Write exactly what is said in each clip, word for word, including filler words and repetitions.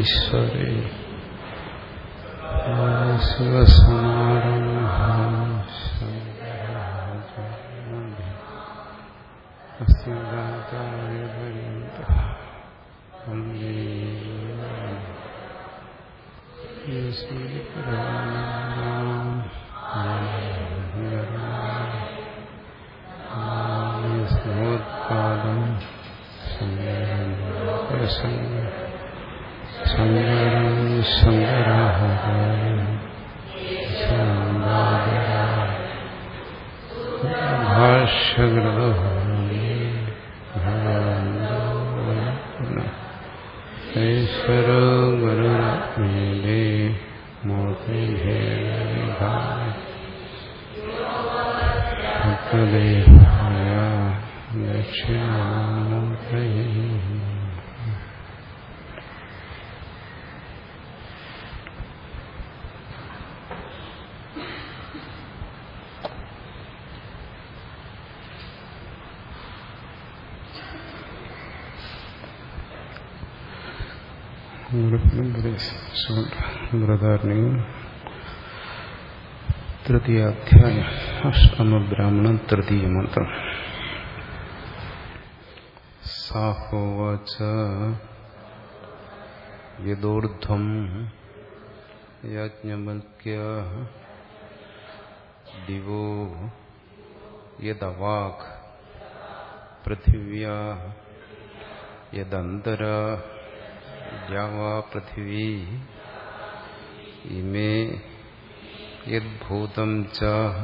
ഈശ്വരേ ശിവസമാരംഭാം സങ്കോത്പാദം ശങ്കരം ശങ്കരാചാര്യം ഭാഷ്യകൃതോ ഈശ്വരോ ഗുരുരാത്മേനേ മൂർത്തിഭേദവിഭാഗ ദക്ഷിണാമൂർത്തയേ. ബൃഹദാരണ്യകം തൃതീയാധ്യായം അഷ്ടമബ്രാഹ്മണം തൃതീയ മന്ത്രം. സാഹോവാച യദോർധ്വം യാജ്ഞവൽക്യഃ ദിവോ യദവാക് പൃഥിവ്യാഃ യദന്തരാ ദ്യാവാ പൃഥിവീ ഇമേ യദ്ഭൂതം ച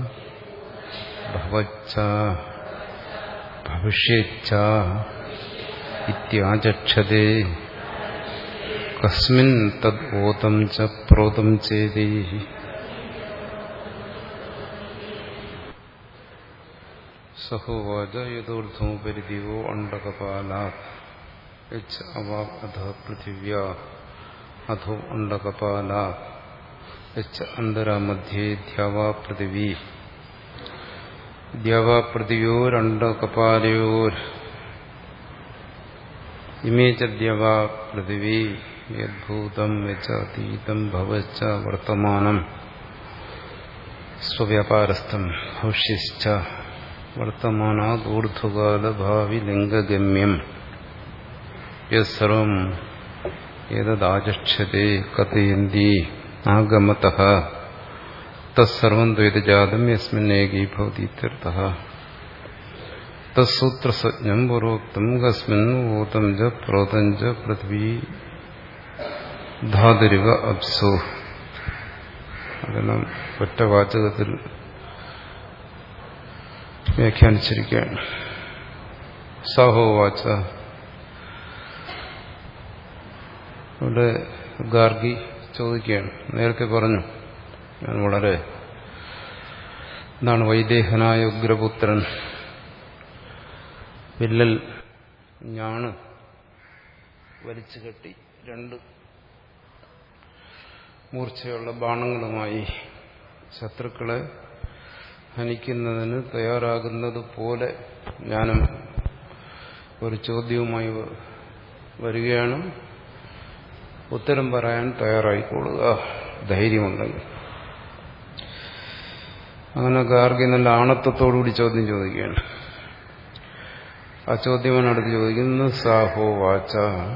ഭവച്ച ഭവിഷ്യേച്ച ഇത്യാചക്ഷതേ കസ്മിൻ തദ് ഓതം ച പ്രോതം ചേതി. സഹോവാച യഥോർധമുപരി ദിവോ അണ്ഡകപാലാത് അവാക് അധ പൃഥിവ്യാ അധോ അണ്ഡകപാലാത് അന്തരാമധ്യേ ദ്യാവാ പൃഥിവീ ദ്യാവാ പൃഥിവ്യോരണ്ഡകപാലയോർ ഇമേ ച ദ്യാവാ പൃഥിവീ യദ്ഭൂതം യച്ച അതീതം ഭവച്ച വർത്തമാനം സ്വവ്യാപാരസ്ഥം ഭവിഷ്യശ്ച വർത്തമാനാത് ഊർധ്വകാല ഭാവി ലിംഗഗമ്യം യസ്സർവം ഏതദാചക്ഷതേ കഥയന്തി ആഗമതഃ തസ്സർവം ദ്വൈതജാതം യസ്മിന്നേകീഭവതി ഇത്യർത്ഥഃ. തത്സൂത്രസജ്ഞം പൂർവോക്തം കസ്മിൻ ഭൂതം ച പ്രോതം ച പൃഥ്വീ ധാതുരിവ അപ്സു. അതെല്ലാം ഒറ്റ വാചകത്തിൽ വ്യാഖ്യാനിച്ചിരിക്കുകയാണ്. സാഹോവാച, ഇവിടെ ഗാർഗി ചോദിക്കുകയാണ്. നേരത്തെ പറഞ്ഞു ഞാൻ വളരെ എന്താണ് വൈദേഹനായ ഉഗ്രപുത്രൻ വില്ലൽ ഞാണ് വലിച്ചു കെട്ടി രണ്ട് മൂർച്ചയുള്ള ബാണങ്ങളുമായി ശത്രുക്കളെ ഹനിക്കുന്നതിന് തയ്യാറാകുന്നത് പോലെ ഞാനും ഒരു ചോദ്യവുമായി വരികയാണ്. ഉത്തരം പറയാൻ തയ്യാറായിക്കൊള്ളുക, ധൈര്യമുണ്ടെങ്കിൽ. അങ്ങനെ ഗാർഗി നല്ല ആണത്വത്തോടുകൂടി ചോദ്യം ചോദിക്കുകയാണ്. ആ ചോദ്യമാണ് അടുത്ത് ചോദിക്കുന്നത്. സാഹോ വാച,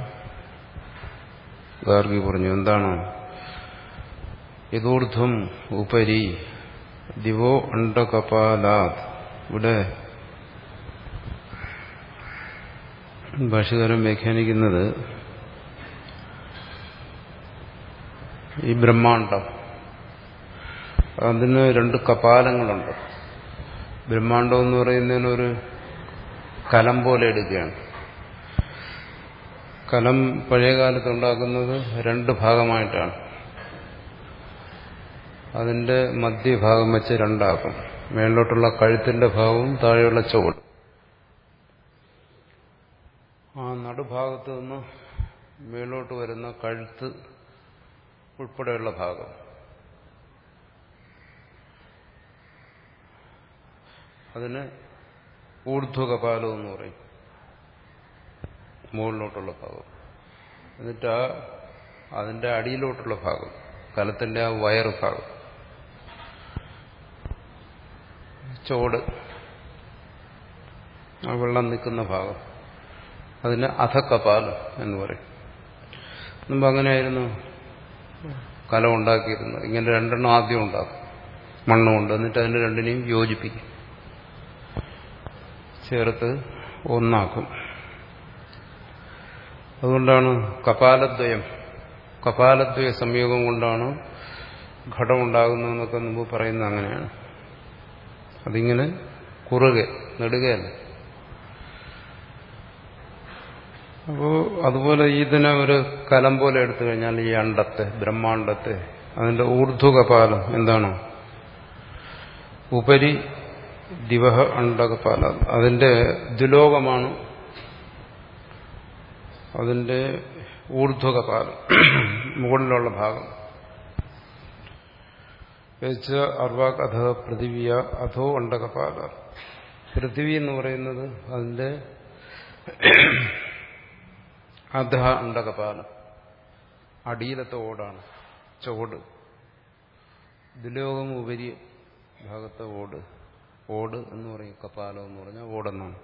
ഗാർഗി പറഞ്ഞു എന്താണ്? യഥോർധ്വം ഉപരി ദിവോ അണ്ഡകപാലാത്. ഇവിടെ ഭാഷ്യകാരൻ വ്യാഖ്യാനിക്കുന്നത് ഈ ബ്രഹ്മാണ്ഡം, അതിന് രണ്ട് കപാലങ്ങളുണ്ട്. ബ്രഹ്മാണ്ഡം എന്ന് പറയുന്നതിനൊരു കലം പോലെ എടുക്കുകയാണ്. കലം പഴയകാലത്ത് ഉണ്ടാക്കുന്നത് രണ്ട് ഭാഗമായിട്ടാണ്. അതിന്റെ മധ്യഭാഗം വെച്ച് രണ്ടാക്കും. മേളിലോട്ടുള്ള കഴുത്തിന്റെ ഭാഗവും താഴെയുള്ള ചുവട്. ആ നടുഭാഗത്ത് നിന്ന് മേലോട്ട് വരുന്ന കഴുത്ത് ഉൾപ്പെടെയുള്ള ഭാഗം, അതിന് ഊർധ്വകപാലം എന്ന് പറയും, മുകളിലോട്ടുള്ള ഭാഗം. എന്നിട്ട് ആ അതിന്റെ അടിയിലോട്ടുള്ള ഭാഗം, കലത്തിന്റെ ആ വയറ് ഭാഗം, ചോട്, ആ വെള്ളം നിൽക്കുന്ന ഭാഗം, അതിന് അധക്കപാലം എന്ന് പറയും. മുമ്പ് അങ്ങനെയായിരുന്നു കലം ഉണ്ടാക്കിയിരുന്നത്. ഇങ്ങനെ രണ്ടെണ്ണം ആദ്യം ഉണ്ടാക്കും, മണ്ണുകൊണ്ട്, എന്നിട്ട് അതിന് രണ്ടിനെയും യോജിപ്പിക്കും, ചേർത്ത് ഒന്നാക്കും. അതുകൊണ്ടാണ് കപാലദ്വയം, കപാലദ്വയ സംയോഗം കൊണ്ടാണ് ഘടം ഉണ്ടാകുന്നതെന്നൊക്കെ മുമ്പ് പറയുന്നത് അങ്ങനെയാണ്. അതിങ്ങനെ കുറുകെ നെടുകയല്ല. അപ്പോ അതുപോലെ ഇതിനെ ഒരു കലം പോലെ എടുത്തു കഴിഞ്ഞാൽ ഈ അണ്ടത്തെ, ബ്രഹ്മാണ്ടത്തെ, അതിന്റെ ഊർധ്വകപാലം എന്താണ്? ഉപരി ദിവഹ അണ്ടകപാലം, അതിന്റെ ദ്വിലോകമാണ് അതിന്റെ ഊർധ്വകപാലം, മുകളിലുള്ള ഭാഗം. അർവാക് അധ പൃഥിവിയ അധോ അണ്ടകപാല. പൃഥിവി എന്ന് പറയുന്നത് അതിന്റെ അധ അണ്ടകപാലം, അടിയിലത്തെ ഓടാണ്, ചോട്. ദ്വിലോകം ഉപരി ഭാഗത്തെ ഓട്, ഓട് എന്ന് പറയും. കപാലം എന്ന് പറഞ്ഞാൽ ഓടെന്നാണ്.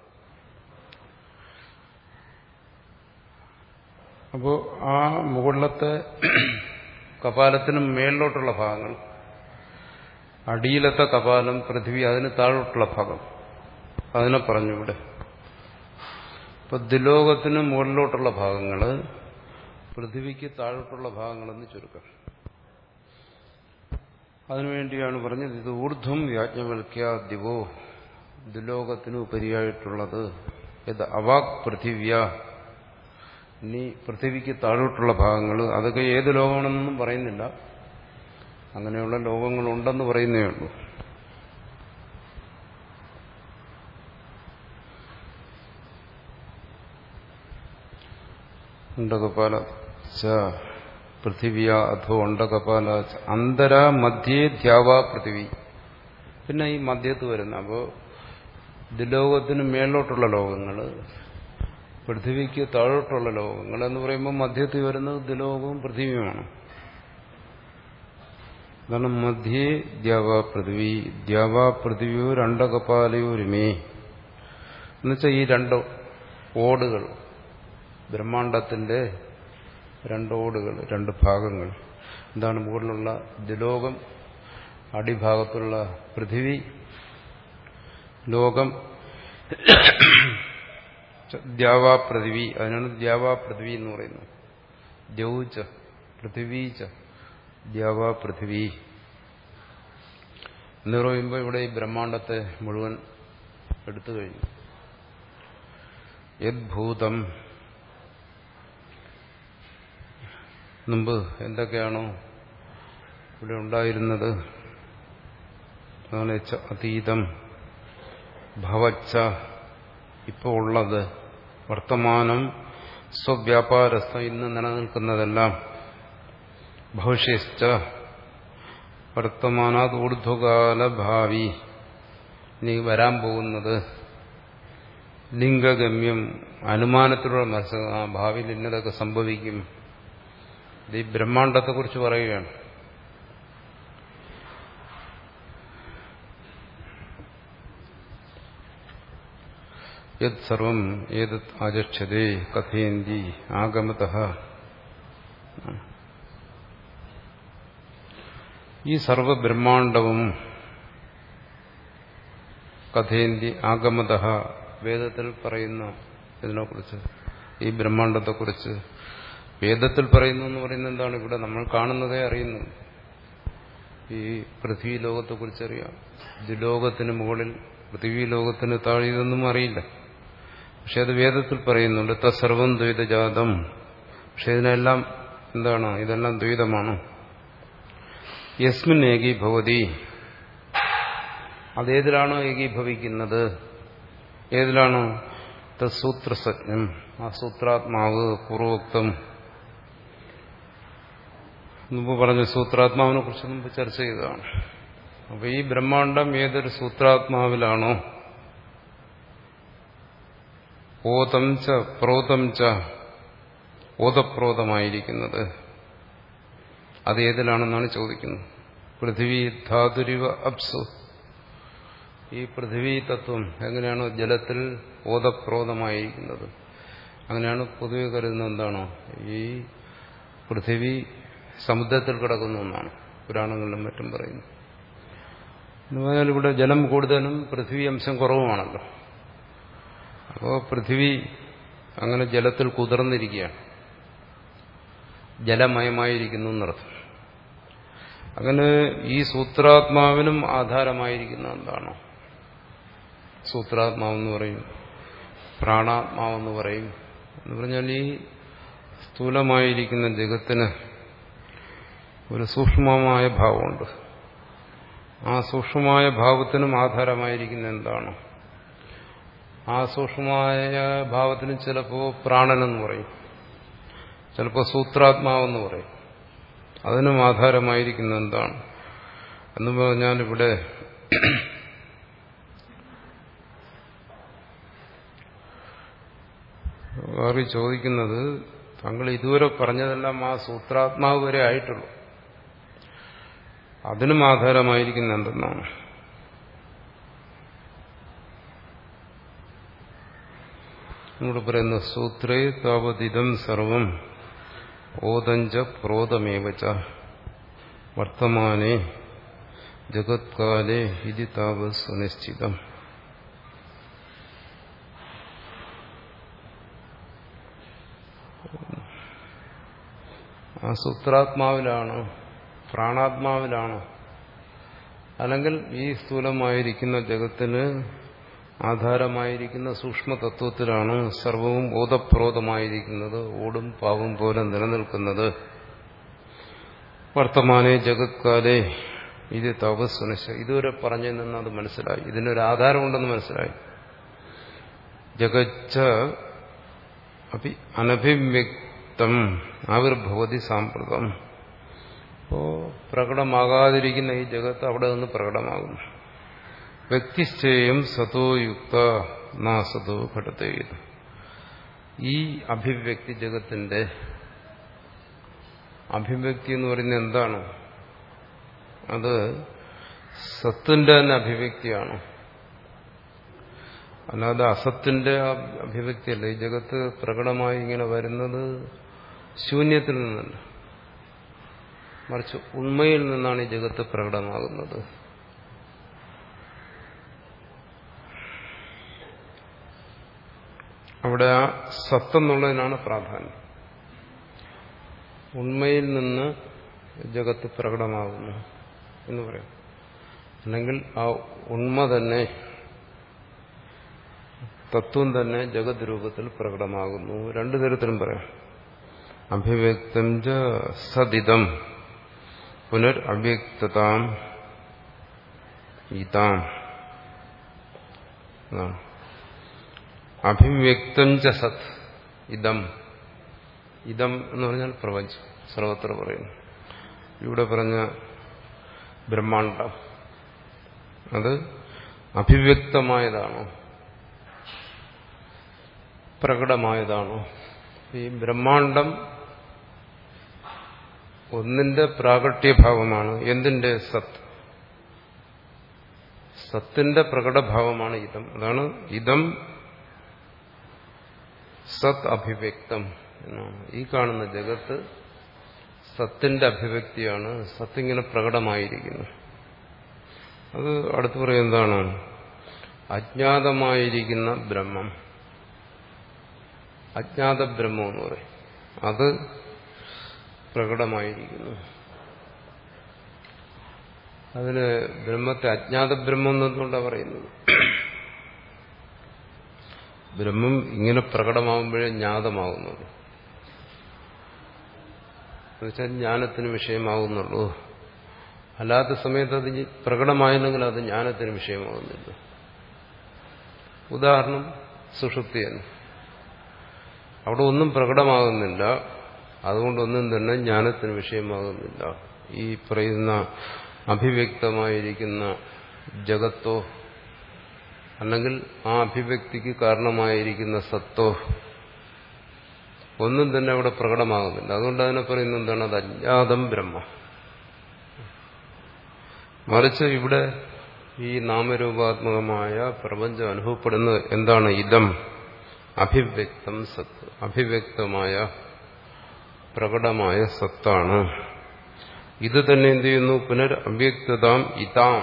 അപ്പോൾ ആ മുകളിലത്തെ കപാലത്തിന് മേളിലോട്ടുള്ള ഭാഗങ്ങൾ, അടിയിലത്തെ കപാലം പൃഥ്വി, അതിന് താഴോട്ടുള്ള ഭാഗം, അതിനെ പറഞ്ഞു ഇവിടെ. ഇപ്പൊ ദ്വിലോകത്തിന് മുകളിലോട്ടുള്ള ഭാഗങ്ങള്, പൃഥ്വിക്ക് താഴോട്ടുള്ള ഭാഗങ്ങളെന്ന് ചുരുക്കം. അതിനുവേണ്ടിയാണ് പറഞ്ഞത് ഇത് ഊർധ്വം യാജ്ഞവൽക്യാദിവോ, ദ്വിലോകത്തിന് ഉപരിയായിട്ടുള്ളത്. ഇത് അവാക് പൃഥിവ്യ, ഇനി പൃഥ്വിക്ക് താഴോട്ടുള്ള ഭാഗങ്ങൾ, അതൊക്കെ ഏത് ലോകമാണെന്നൊന്നും പറയുന്നില്ല, അങ്ങനെയുള്ള ലോകങ്ങളുണ്ടെന്ന് പറയുന്നേ ഉള്ളൂ. അണ്ടകപാല പൃഥിവിയ അധോ അണ്ടകപാല അന്തര മധ്യേ ധ്യാവാ പൃഥിവി. പിന്നെ ഈ മധ്യത്ത് വരുന്ന, അപ്പോൾ ദ്വിലോകത്തിന് മേലോട്ടുള്ള ലോകങ്ങൾ, പൃഥിവിക്ക് താഴോട്ടുള്ള ലോകങ്ങൾ എന്ന് പറയുമ്പോൾ മധ്യത്തിൽ വരുന്നത് ദ്വിലോകവും പൃഥിവിയുമാണ്. അതാണ് മധ്യേ ദ്യാവാ പൃഥിവി. ദ്യാവാ പൃഥിവിയോ രണ്ടകപാലയോരുമേ എന്നുവെച്ചാൽ ഈ രണ്ട് ഓടുകൾ, ബ്രഹ്മാണ്ടത്തിന്റെ രണ്ട് ഓടുകൾ, രണ്ട് ഭാഗങ്ങൾ. എന്താണ്? മുകളിലുള്ള ദ്വിലോകം, അടിഭാഗത്തുള്ള പൃഥിവി ലോകം, ദ്യാവാ പൃഥിവി. അതിനാണ് ദ്യാവാ പൃഥിവി എന്ന് പറയുന്നത്. ദ്യൗച പൃഥിവീച ദ്യാവാ പൃഥിവി എന്ന് പറയുമ്പോൾ ഇവിടെ ഈ ബ്രഹ്മാണ്ടത്തെ മുഴുവൻ എടുത്തു കഴിഞ്ഞു. യദ്ഭൂതം, മുമ്പ് എന്തൊക്കെയാണോ ഇവിടെ ഉണ്ടായിരുന്നത്, അതാണ് അതീതം, ഭവച്ച ഇപ്പോൾ ഉള്ളത്, വർത്തമാനം സ്വവ്യാപാരസ്ഥ ഇന്ന് നിലനിൽക്കുന്നതെല്ലാം, ഭവിഷ്യശ്ച വർത്തമാനാത് ഊർധ്വകാല ഭാവി ഇനി വരാൻ പോകുന്നത്, ലിംഗഗമ്യം അനുമാനത്തിലൂടെ മനസ്സിലാക്കുക, ആ ഭാവിയിൽ ഇന്നതൊക്കെ സംഭവിക്കും. ഇത് ഈ ബ്രഹ്മാണ്ടത്തെക്കുറിച്ച് പറയുകയാണ്. യത് സർവം ഏതത് ആചക്ഷതേ കഥയന്തി ആഗമതഃ. ഈ സർവബ്രഹ്മാണ്ടവും കഥയന്തി ആഗമതഃ, വേദത്തിൽ പറയുന്ന ഇതിനെക്കുറിച്ച്, ഈ ബ്രഹ്മാണ്ടത്തെക്കുറിച്ച് വേദത്തിൽ പറയുന്നു എന്ന് പറയുന്നത് എന്താണ്? ഇവിടെ നമ്മൾ കാണുന്നതേ അറിയുന്നു. ഈ പൃഥ്വി ലോകത്തെക്കുറിച്ച് അറിയാം, ദ്വിലോകത്തിന് മുകളിൽ പൃഥ്വി ലോകത്തിന് താഴെ, ഇതൊന്നും അറിയില്ല. പക്ഷെ അത് വേദത്തിൽ പറയുന്നുണ്ട്. തത്സർവം ദ്വൈതജാതം. പക്ഷെ ഇതിനെല്ലാം എന്താണ്? ഇതെല്ലാം ദ്വൈതമാണ്. യസ്മിൻ ഏകീഭവതി, അതേതിലാണോ ഏകീഭവിക്കുന്നത്, ഏതിലാണോ? തത്സൂത്രസജ്ഞം, ആ സൂത്രാത്മാവ്, പൂർവോക്തം മുമ്പ് പറഞ്ഞ സൂത്രാത്മാവിനെ കുറിച്ച് മുമ്പ് ചർച്ച ചെയ്തതാണ്. അപ്പൊ ഈ ബ്രഹ്മാണ്ടം ഏതൊരു സൂത്രാത്മാവിലാണോ, ഓതം ച പ്രോതം ച ഓതപ്രോതമായിരിക്കുന്നത്, അത് ഏതിലാണെന്നാണ് ചോദിക്കുന്നത്. പൃഥിവി ധാതുരിവ അപ്സു. ഈ പൃഥിവി തത്വം എങ്ങനെയാണോ ജലത്തിൽ ഓതപ്രോതമായിരിക്കുന്നത്, അങ്ങനെയാണ് പൊതുവെ കരുതുന്നത്. എന്താണോ ഈ പൃഥിവി സമുദ്രത്തിൽ കിടക്കുന്ന ഒന്നാണ്, പുരാണങ്ങളിലും മറ്റും പറയുന്നു. എന്ന് പറഞ്ഞാൽ ഇവിടെ ജലം കൂടുതലും പൃഥിവി അംശം കുറവുമാണല്ലോ. അപ്പോൾ പൃഥിവി അങ്ങനെ ജലത്തിൽ കുതിർന്നിരിക്കുകയാണ്, ജലമയമായിരിക്കുന്നു എന്നർത്ഥം. അങ്ങനെ ഈ സൂത്രാത്മാവിനും ആധാരമായിരിക്കുന്ന എന്താണോ, സൂത്രാത്മാവെന്ന് പറയും, പ്രാണാത്മാവെന്ന് പറയും. എന്ന് പറഞ്ഞാൽ ഈ സ്ഥൂലമായിരിക്കുന്ന ജഗത്തിന് ഒരു സൂക്ഷ്മമായ ഭാവമുണ്ട്. ആ സൂക്ഷ്മമായ ഭാവത്തിനും ആധാരമായിരിക്കുന്ന എന്താണ്, ആ സൂക്ഷ്മമായ ഭാവത്തിന് ചിലപ്പോൾ പ്രാണനെന്ന് പറയും, ചിലപ്പോൾ സൂത്രാത്മാവെന്ന് പറയും. അതിനും ആധാരമായിരിക്കുന്ന എന്താണ് എന്ന് പറഞ്ഞാൽ ഇവിടെ വേറെ ചോദിക്കുന്നത്, താങ്കൾ ഇതുവരെ പറഞ്ഞതെല്ലാം ആ സൂത്രാത്മാവ് വരെ ആയിട്ടുള്ളൂ, അതിനും ആധാരമായിരിക്കുന്ന എന്തെന്നാണ്. ഇവിടെ പറയുന്ന സൂത്രേ താവതിദം സർവം ഓതഞ്ച പ്രോതമേവച വർത്തമാനേ ജഗത്കാലേ ഇതി താവ സുനിശ്ചിതം. ആ സൂത്രാത്മാവിലാണ്, പ്രാണാത്മാവിലാണ്, അല്ലെങ്കിൽ ഈ സ്ഥൂലമായിരിക്കുന്ന ജഗത്തിന് ആധാരമായിരിക്കുന്ന സൂക്ഷ്മതത്വത്തിലാണ് സർവവും ഓതപ്രോതമായിരിക്കുന്നത്, ഓടും പാവും പോലെ നിലനിൽക്കുന്നത്. വർത്തമാനേ ജഗത്കാലേ ഇത് തപസ്സുനിശ്ച. ഇതുവരെ പറഞ്ഞു നിന്ന് അത് മനസ്സിലായി, ഇതിനൊരു ആധാരമുണ്ടെന്ന് മനസ്സിലായി. ജഗച്ച അപ്പി അനഭിവ്യക്തം ആവിർഭവതി സാമ്പ്രതം. അപ്പോ പ്രകടമാകാതിരിക്കുന്ന ഈ ജഗത്ത് അവിടെ നിന്ന് പ്രകടമാകുന്നു. വ്യക്തിശ്ചേയം സതോയുക്ത നാസതോ ഘടത്തേത്. ഈ അഭിവ്യക്തി ജഗത്തിന്റെ അഭിവ്യക്തി എന്ന് പറയുന്നത് എന്താണ്? അത് സത്തിന്റെ തന്നെ അഭിവ്യക്തിയാണ്, അല്ലാതെ അസത്തിന്റെ അഭിവ്യക്തിയല്ല. ഈ ജഗത്ത് പ്രകടമായി ഇങ്ങനെ വരുന്നത് ശൂന്യത്തിൽ നിന്നല്ല, മറിച്ച് ഉണ്മയിൽ നിന്നാണ് ഈ ജഗത്ത് പ്രകടമാകുന്നത്. അവിടെ ആ സത്തെന്നുള്ളതിനാണ് പ്രാധാന്യം. ഉണ്മയിൽ നിന്ന് ജഗത്ത് പ്രകടമാകുന്നു എന്ന് പറയാം. അല്ലെങ്കിൽ ആ ഉണ്മ തന്നെ, തത്വം തന്നെ ജഗത് രൂപത്തിൽ പ്രകടമാകുന്നു. രണ്ടു തരത്തിലും പറയാം. അഭിവ്യക്തം ച സദിതം പുനർ അവ്യക്തതാം ഇതാം. അഭിവ്യക്തം ച സത് ഇതം. ഇതം എന്ന് പറഞ്ഞാൽ പ്രപഞ്ചം, സർവത്ര പറയുന്നു. ഇവിടെ പറഞ്ഞ ബ്രഹ്മാണ്ഡം അത് അഭിവ്യക്തമായതാണോ പ്രകടമായതാണോ? ഈ ബ്രഹ്മാണ്ഡം ഒന്നിന്റെ പ്രാകട്യഭാവമാണ്. എന്തിന്റെ? സത്ത്. സത്തിന്റെ പ്രകടഭാവമാണ് ഇതം. അതാണ് ഇതം സത് അഭിവ്യക്തം എന്നാണ്. ഈ കാണുന്ന ജഗത്ത് സത്തിന്റെ അഭിവ്യക്തിയാണ്, സത്തിങ്ങനെ പ്രകടമായിരിക്കുന്നു. അത് അടുത്ത് പറയും എന്താണ്? അജ്ഞാതമായിരിക്കുന്ന ബ്രഹ്മം, അജ്ഞാത ബ്രഹ്മം എന്ന് പറയും, അത് പ്രകടമായിരിക്കുന്നു. അതിന് ബ്രഹ്മത്തെ അജ്ഞാത ബ്രഹ്മം എന്നുകൊണ്ടാണ് പറയുന്നത്. ബ്രഹ്മം ഇങ്ങനെ പ്രകടമാകുമ്പോഴേ ജ്ഞാതമാകുന്നുള്ളൂ, എന്നുവെച്ചാൽ ജ്ഞാനത്തിന് വിഷയമാകുന്നുള്ളൂ. അല്ലാത്ത സമയത്ത് അത് പ്രകടമായില്ലെങ്കിൽ അത് ജ്ഞാനത്തിന് വിഷയമാകുന്നില്ല. ഉദാഹരണം സുഷുപ്തിയാണ്. അവിടെ ഒന്നും പ്രകടമാകുന്നില്ല, അതുകൊണ്ടൊന്നും തന്നെ ജ്ഞാനത്തിന് വിഷയമാകുന്നില്ല. ഈ പറയുന്ന അഭിവ്യക്തമായിരിക്കുന്ന ജഗത്തോ അല്ലെങ്കിൽ ആ അഭിവ്യക്തിക്ക് കാരണമായിരിക്കുന്ന സത്തോ ഒന്നും തന്നെ അവിടെ പ്രകടമാകുന്നില്ല. അതുകൊണ്ട് അതിനെ പറയുന്നത് എന്താണ്? അത് അജ്ഞാതം ബ്രഹ്മ. മറിച്ച് ഇവിടെ ഈ നാമരൂപാത്മകമായ പ്രപഞ്ചം അനുഭവപ്പെടുന്നത് എന്താണ്? ഇതം അഭിവ്യക്തം സത്ത്, അഭിവ്യക്തമായ പ്രകടമായ സത്താണ്. ഇത് തന്നെ എന്ത് ചെയ്യുന്നു? പുനർ അവ്യക്തതാം ഇതാം,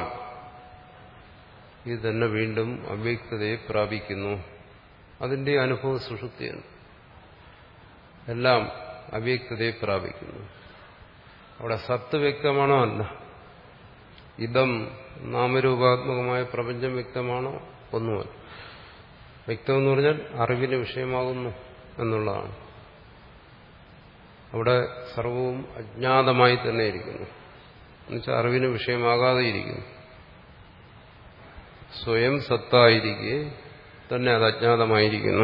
ഇത് തന്നെ വീണ്ടും അവ്യക്തതയെ പ്രാപിക്കുന്നു. അതിന്റെ അനുഭവ സുഷുപ്തിയാണ്. എല്ലാം അവ്യക്തതയെ പ്രാപിക്കുന്നു. അവിടെ സത്ത് വ്യക്തമാണോ? അല്ല. ഇതം നാമരൂപാത്മകമായ പ്രപഞ്ചം വ്യക്തമാണോ? ഒന്നുമല്ല. വ്യക്തമെന്ന് പറഞ്ഞാൽ അറിവിന് വിഷയമാകുന്നു എന്നുള്ളതാണ്. അവിടെ സർവവും അജ്ഞാതമായി തന്നെ ഇരിക്കുന്നു. എന്നുവെച്ചാൽ അറിവിന് വിഷയമാകാതെ ഇരിക്കുന്നു. സ്വയം സത്തായിരിക്കെ തന്നെ അത് അജ്ഞാതമായിരിക്കുന്നു.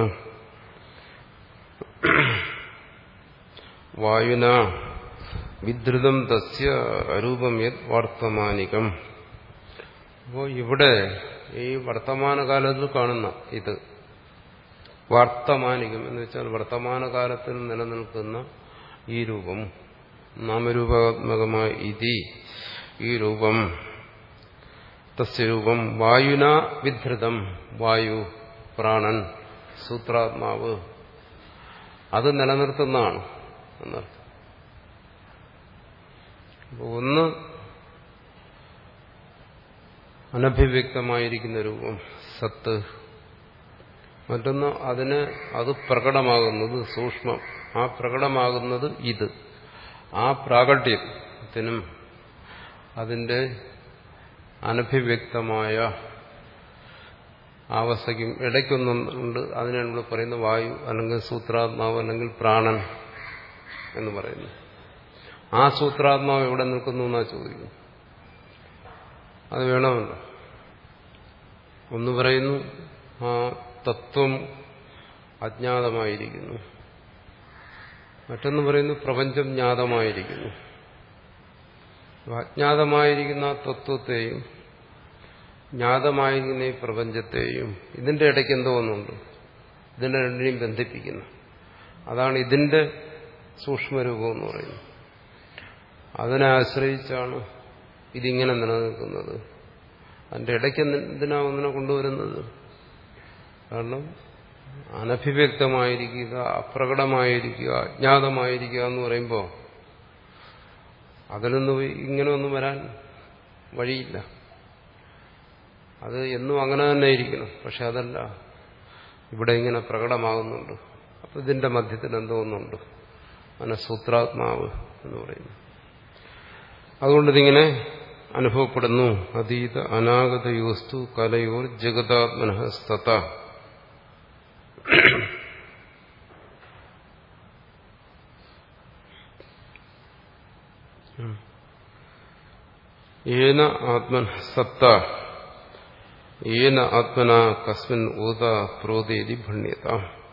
വായുന വിധൃതം തസ്യ അരൂപം യത് വർത്തമാനികം. അപ്പോൾ ഇവിടെ ഈ വർത്തമാനകാലത്തിൽ കാണുന്ന ഇത് വർത്തമാനികം എന്ന് വെച്ചാൽ വർത്തമാനകാലത്തിൽ നിലനിൽക്കുന്ന ഈ രൂപം, നാമരൂപാത്മകമായ ഇതി, ഈ രൂപം, തസ്യ രൂപം വായുന വിധൃതം, വായു, പ്രാണൻ, സൂത്രാത്മാവ്, അത് നിലനിർത്തുന്നതാണ് എന്നർത്ഥം. ഒന്ന് അനഭിവ്യക്തമായിരിക്കുന്ന രൂപം സത്ത്, മറ്റൊന്ന് അതിന് അത് പ്രകടമാകുന്നത് സൂക്ഷ്മം, ആ പ്രകടമാകുന്നത് ഇത്. ആ പ്രാകട്യത്തിനും അതിന്റെ അനഭിവ്യക്തമായ അവസ്ഥയ്ക്കും ഇടയ്ക്കൊന്നുണ്ട്. അതിനാണ് ഇവിടെ പറയുന്ന വായു അല്ലെങ്കിൽ സൂത്രാത്മാവ് അല്ലെങ്കിൽ പ്രാണൻ എന്ന് പറയുന്നു. ആ സൂത്രാത്മാവ് എവിടെ നിൽക്കുന്നു എന്നാ ചോദിക്കുന്നു. അത് വേണമല്ലോ. ഒന്ന് പറയുന്നു ആ തത്വം അജ്ഞാതമായിരിക്കുന്നു, മറ്റൊന്ന് പറയുന്നു പ്രപഞ്ചം ജ്ഞാതമായിരിക്കുന്നു. അജ്ഞാതമായിരിക്കുന്ന ആ തത്വത്തെയും ജ്ഞാതമായിരിക്കുന്ന ഈ പ്രപഞ്ചത്തെയും ഇതിന്റെ ഇടയ്ക്ക് എന്തോ ഒന്നുണ്ട്, ഇതിനെ രണ്ടിനെയും ബന്ധിപ്പിക്കുന്നു. അതാണ് ഇതിന്റെ സൂക്ഷ്മരൂപം എന്ന് പറയുന്നത്. അതിനെ ആശ്രയിച്ചാണ് ഇതിങ്ങനെ നിലനിൽക്കുന്നത്. അതിന്റെ ഇടയ്ക്ക് എന്തിനാ ഒന്നിനെ കൊണ്ടുവരുന്നത്? കാരണം അനഭിവ്യക്തമായിരിക്കുക, അപ്രകടമായിരിക്കുക, അജ്ഞാതമായിരിക്കുക എന്ന് പറയുമ്പോൾ അതിലൊന്നും ഇങ്ങനെ ഒന്നും വരാൻ വഴിയില്ല. അത് എന്നും അങ്ങനെ തന്നെ ഇരിക്കണം. പക്ഷെ അതല്ല, ഇവിടെ ഇങ്ങനെ പ്രകടമാകുന്നുണ്ട്. അപ്പൊ ഇതിന്റെ മധ്യത്തിൽ എന്തോ ഒന്നുണ്ട്, അങ്ങനെ സൂത്രാത്മാവ് എന്ന് പറയുന്നു. അതുകൊണ്ടിതിങ്ങനെ അനുഭവപ്പെടുന്നു. അതീത അനാഗതയോസ്തു കലയോർ ജഗതാത്മനഃ സ്തത. ഏന ആത്മൻ സത്ത ഏന ആത്മന കസ്മിൻ ഊത പ്രോതേതി ഭണ്യത.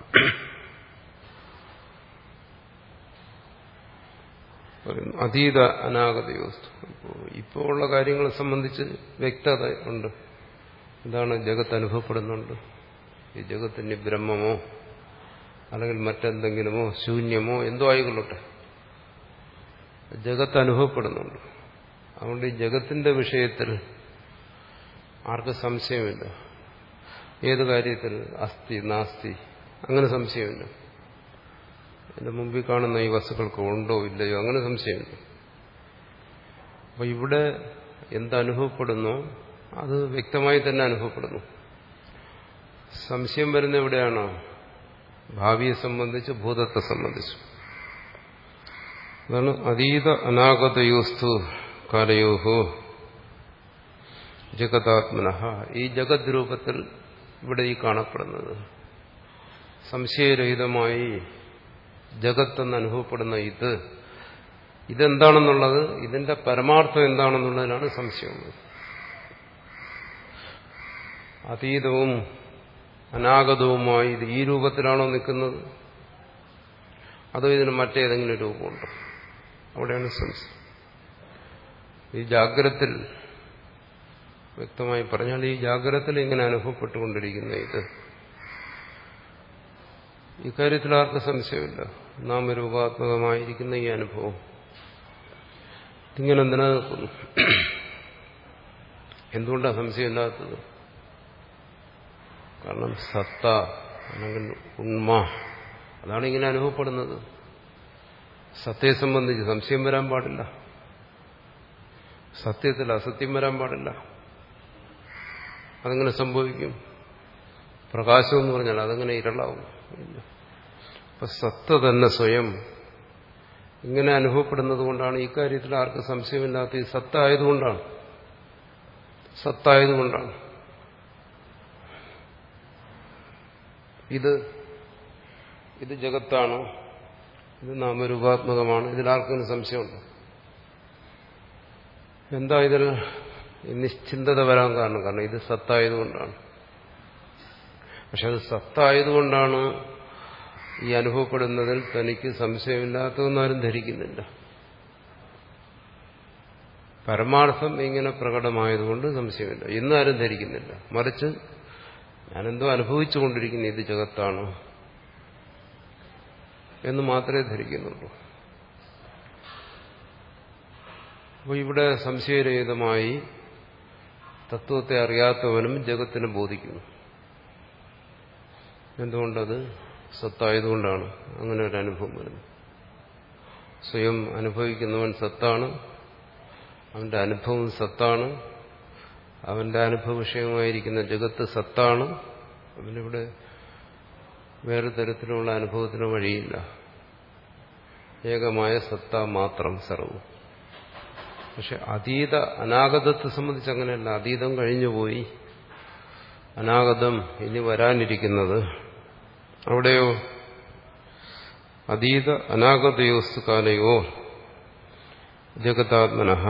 അതീത അനാഗതയോസ്തു. ഇപ്പോൾ ഉള്ള കാര്യങ്ങളെ സംബന്ധിച്ച് വ്യക്തത ഉണ്ട്. എന്താണ് ജഗത്ത് അനുഭവപ്പെടുന്നുണ്ട്. ഈ ജഗത്തിന് ബ്രഹ്മമോ അല്ലെങ്കിൽ മറ്റെന്തെങ്കിലുമോ ശൂന്യമോ എന്തോ ആയിക്കൊള്ളട്ടെ, ജഗത്ത് അനുഭവപ്പെടുന്നുണ്ട്. അതുകൊണ്ട് ഈ ജഗത്തിന്റെ വിഷയത്തിൽ ആർക്ക് സംശയമില്ല. ഏത് കാര്യത്തിൽ അസ്ഥി നാസ്തി അങ്ങനെ സംശയമില്ല. എന്റെ മുമ്പിൽ കാണുന്ന ഈ വസ്തുക്കൾക്ക് ഉണ്ടോ ഇല്ലയോ അങ്ങനെ സംശയമില്ല. അപ്പൊ ഇവിടെ എന്തനുഭവപ്പെടുന്നോ അത് വ്യക്തമായി തന്നെ അനുഭവപ്പെടുന്നു. സംശയം വരുന്ന എവിടെയാണോ? ഭാവിയെ സംബന്ധിച്ച്, ഭൂതത്തെ സംബന്ധിച്ച്. അതാണ് അതീത അനാഗതയോസ്തു കാലയോഹോ ജഗതാത്മനഃ. ഈ ജഗത് രൂപത്തിൽ ഇവിടെ ഈ കാണപ്പെടുന്നത് സംശയരഹിതമായി ജഗത്തെന്ന് അനുഭവപ്പെടുന്ന ഇത് ഇതെന്താണെന്നുള്ളത്, ഇതിന്റെ പരമാർത്ഥം എന്താണെന്നുള്ളതിനാണ് സംശയമുള്ളത്. അതീതവും അനാഗതവുമായി ഇത് ഈ രൂപത്തിലാണോ നിൽക്കുന്നത്, അതോ ഇതിന് മറ്റേതെങ്കിലും രൂപമുണ്ടോ? അവിടെയാണ് സംശയം. ഈ ജാഗ്രത്തിൽ വ്യക്തമായി പറഞ്ഞാൽ ഈ ജാഗ്രത്തിൽ ഇങ്ങനെ അനുഭവപ്പെട്ടുകൊണ്ടിരിക്കുന്ന ഇത്, ഇക്കാര്യത്തിൽ ആർക്കും സംശയമില്ല. നാമരൂപാത്മകമായിരിക്കുന്ന ഈ അനുഭവം ഇങ്ങനെ നിലനിൽക്കുന്നു. എന്തുകൊണ്ടാണ് സംശയമില്ലാത്തത്? കാരണം സത്ത അല്ലെങ്കിൽ ഉണ്മ അതാണ് ഇങ്ങനെ അനുഭവപ്പെടുന്നത്. സത്യത്തെ സംബന്ധിച്ച് സംശയം വരാൻ പാടില്ല. സത്യത്തിൽ അസത്യം വരാൻ പാടില്ല. അതെങ്ങനെ സംഭവിക്കും? പ്രകാശം എന്ന് പറഞ്ഞാൽ അതെങ്ങനെ ഇരളാവും? അപ്പൊ സത്ത തന്നെ സ്വയം ഇങ്ങനെ അനുഭവപ്പെടുന്നത് കൊണ്ടാണ് ഈ കാര്യത്തിൽ ആർക്കും സംശയമില്ലാത്ത ഈ സത്തായതുകൊണ്ടാണ് സത്തായതുകൊണ്ടാണ് ഇത് ഇത് ജഗത്താണ്, ഇത് നാമരൂപാത്മകമാണ്. ഇതിലാർക്കും സംശയമുണ്ട്. എന്താ ഇതിൽ നിശ്ചിന്തത വരാൻ കാരണം? കാരണം ഇത് സത്തായതുകൊണ്ടാണ്. പക്ഷെ അത് സത്തായതുകൊണ്ടാണ് ഈ അനുഭവപ്പെടുന്നതിൽ തനിക്ക് സംശയമില്ലാത്തതെന്നാരും ധരിക്കുന്നില്ല. പരമാർത്ഥം ഇങ്ങനെ പ്രകടമായതുകൊണ്ട് സംശയമില്ല എന്നാരും ധരിക്കുന്നില്ല. മറിച്ച് ഞാനെന്തോ അനുഭവിച്ചുകൊണ്ടിരിക്കുന്ന ഇത് ജഗത്താണ് എന്ന് മാത്രമേ ധരിക്കുന്നുള്ളൂ. അപ്പോൾ ഇവിടെ സംശയരഹിതമായി തത്വത്തെ അറിയാത്തവനും ജഗത്തിനെ ബോധിക്കുന്നു. എന്തുകൊണ്ടത് സത്തായതുകൊണ്ടാണ് അങ്ങനെ ഒരു അനുഭവം വരുന്നത്. സ്വയം അനുഭവിക്കുന്നവൻ സത്താണ്, അവന്റെ അനുഭവം സത്താണ്, അവന്റെ അനുഭവ വിഷയമായിരിക്കുന്ന ജഗത്ത് സത്താണ്. അവനിവിടെ വേറെ തരത്തിലുള്ള അനുഭവത്തിന് വഴിയില്ല. ഏകമായ സത്ത മാത്രം സർവ്വം. പക്ഷെ അതീത അനാഗതത്തെ സംബന്ധിച്ച് അങ്ങനെയല്ല. അതീതം കഴിഞ്ഞുപോയി, അനാഗതം ഇനി വരാനിരിക്കുന്നത്. അവിടെയോ അതീത അനാഗതയോസ്തു കാലയോ ജഗതാത്മനഃ.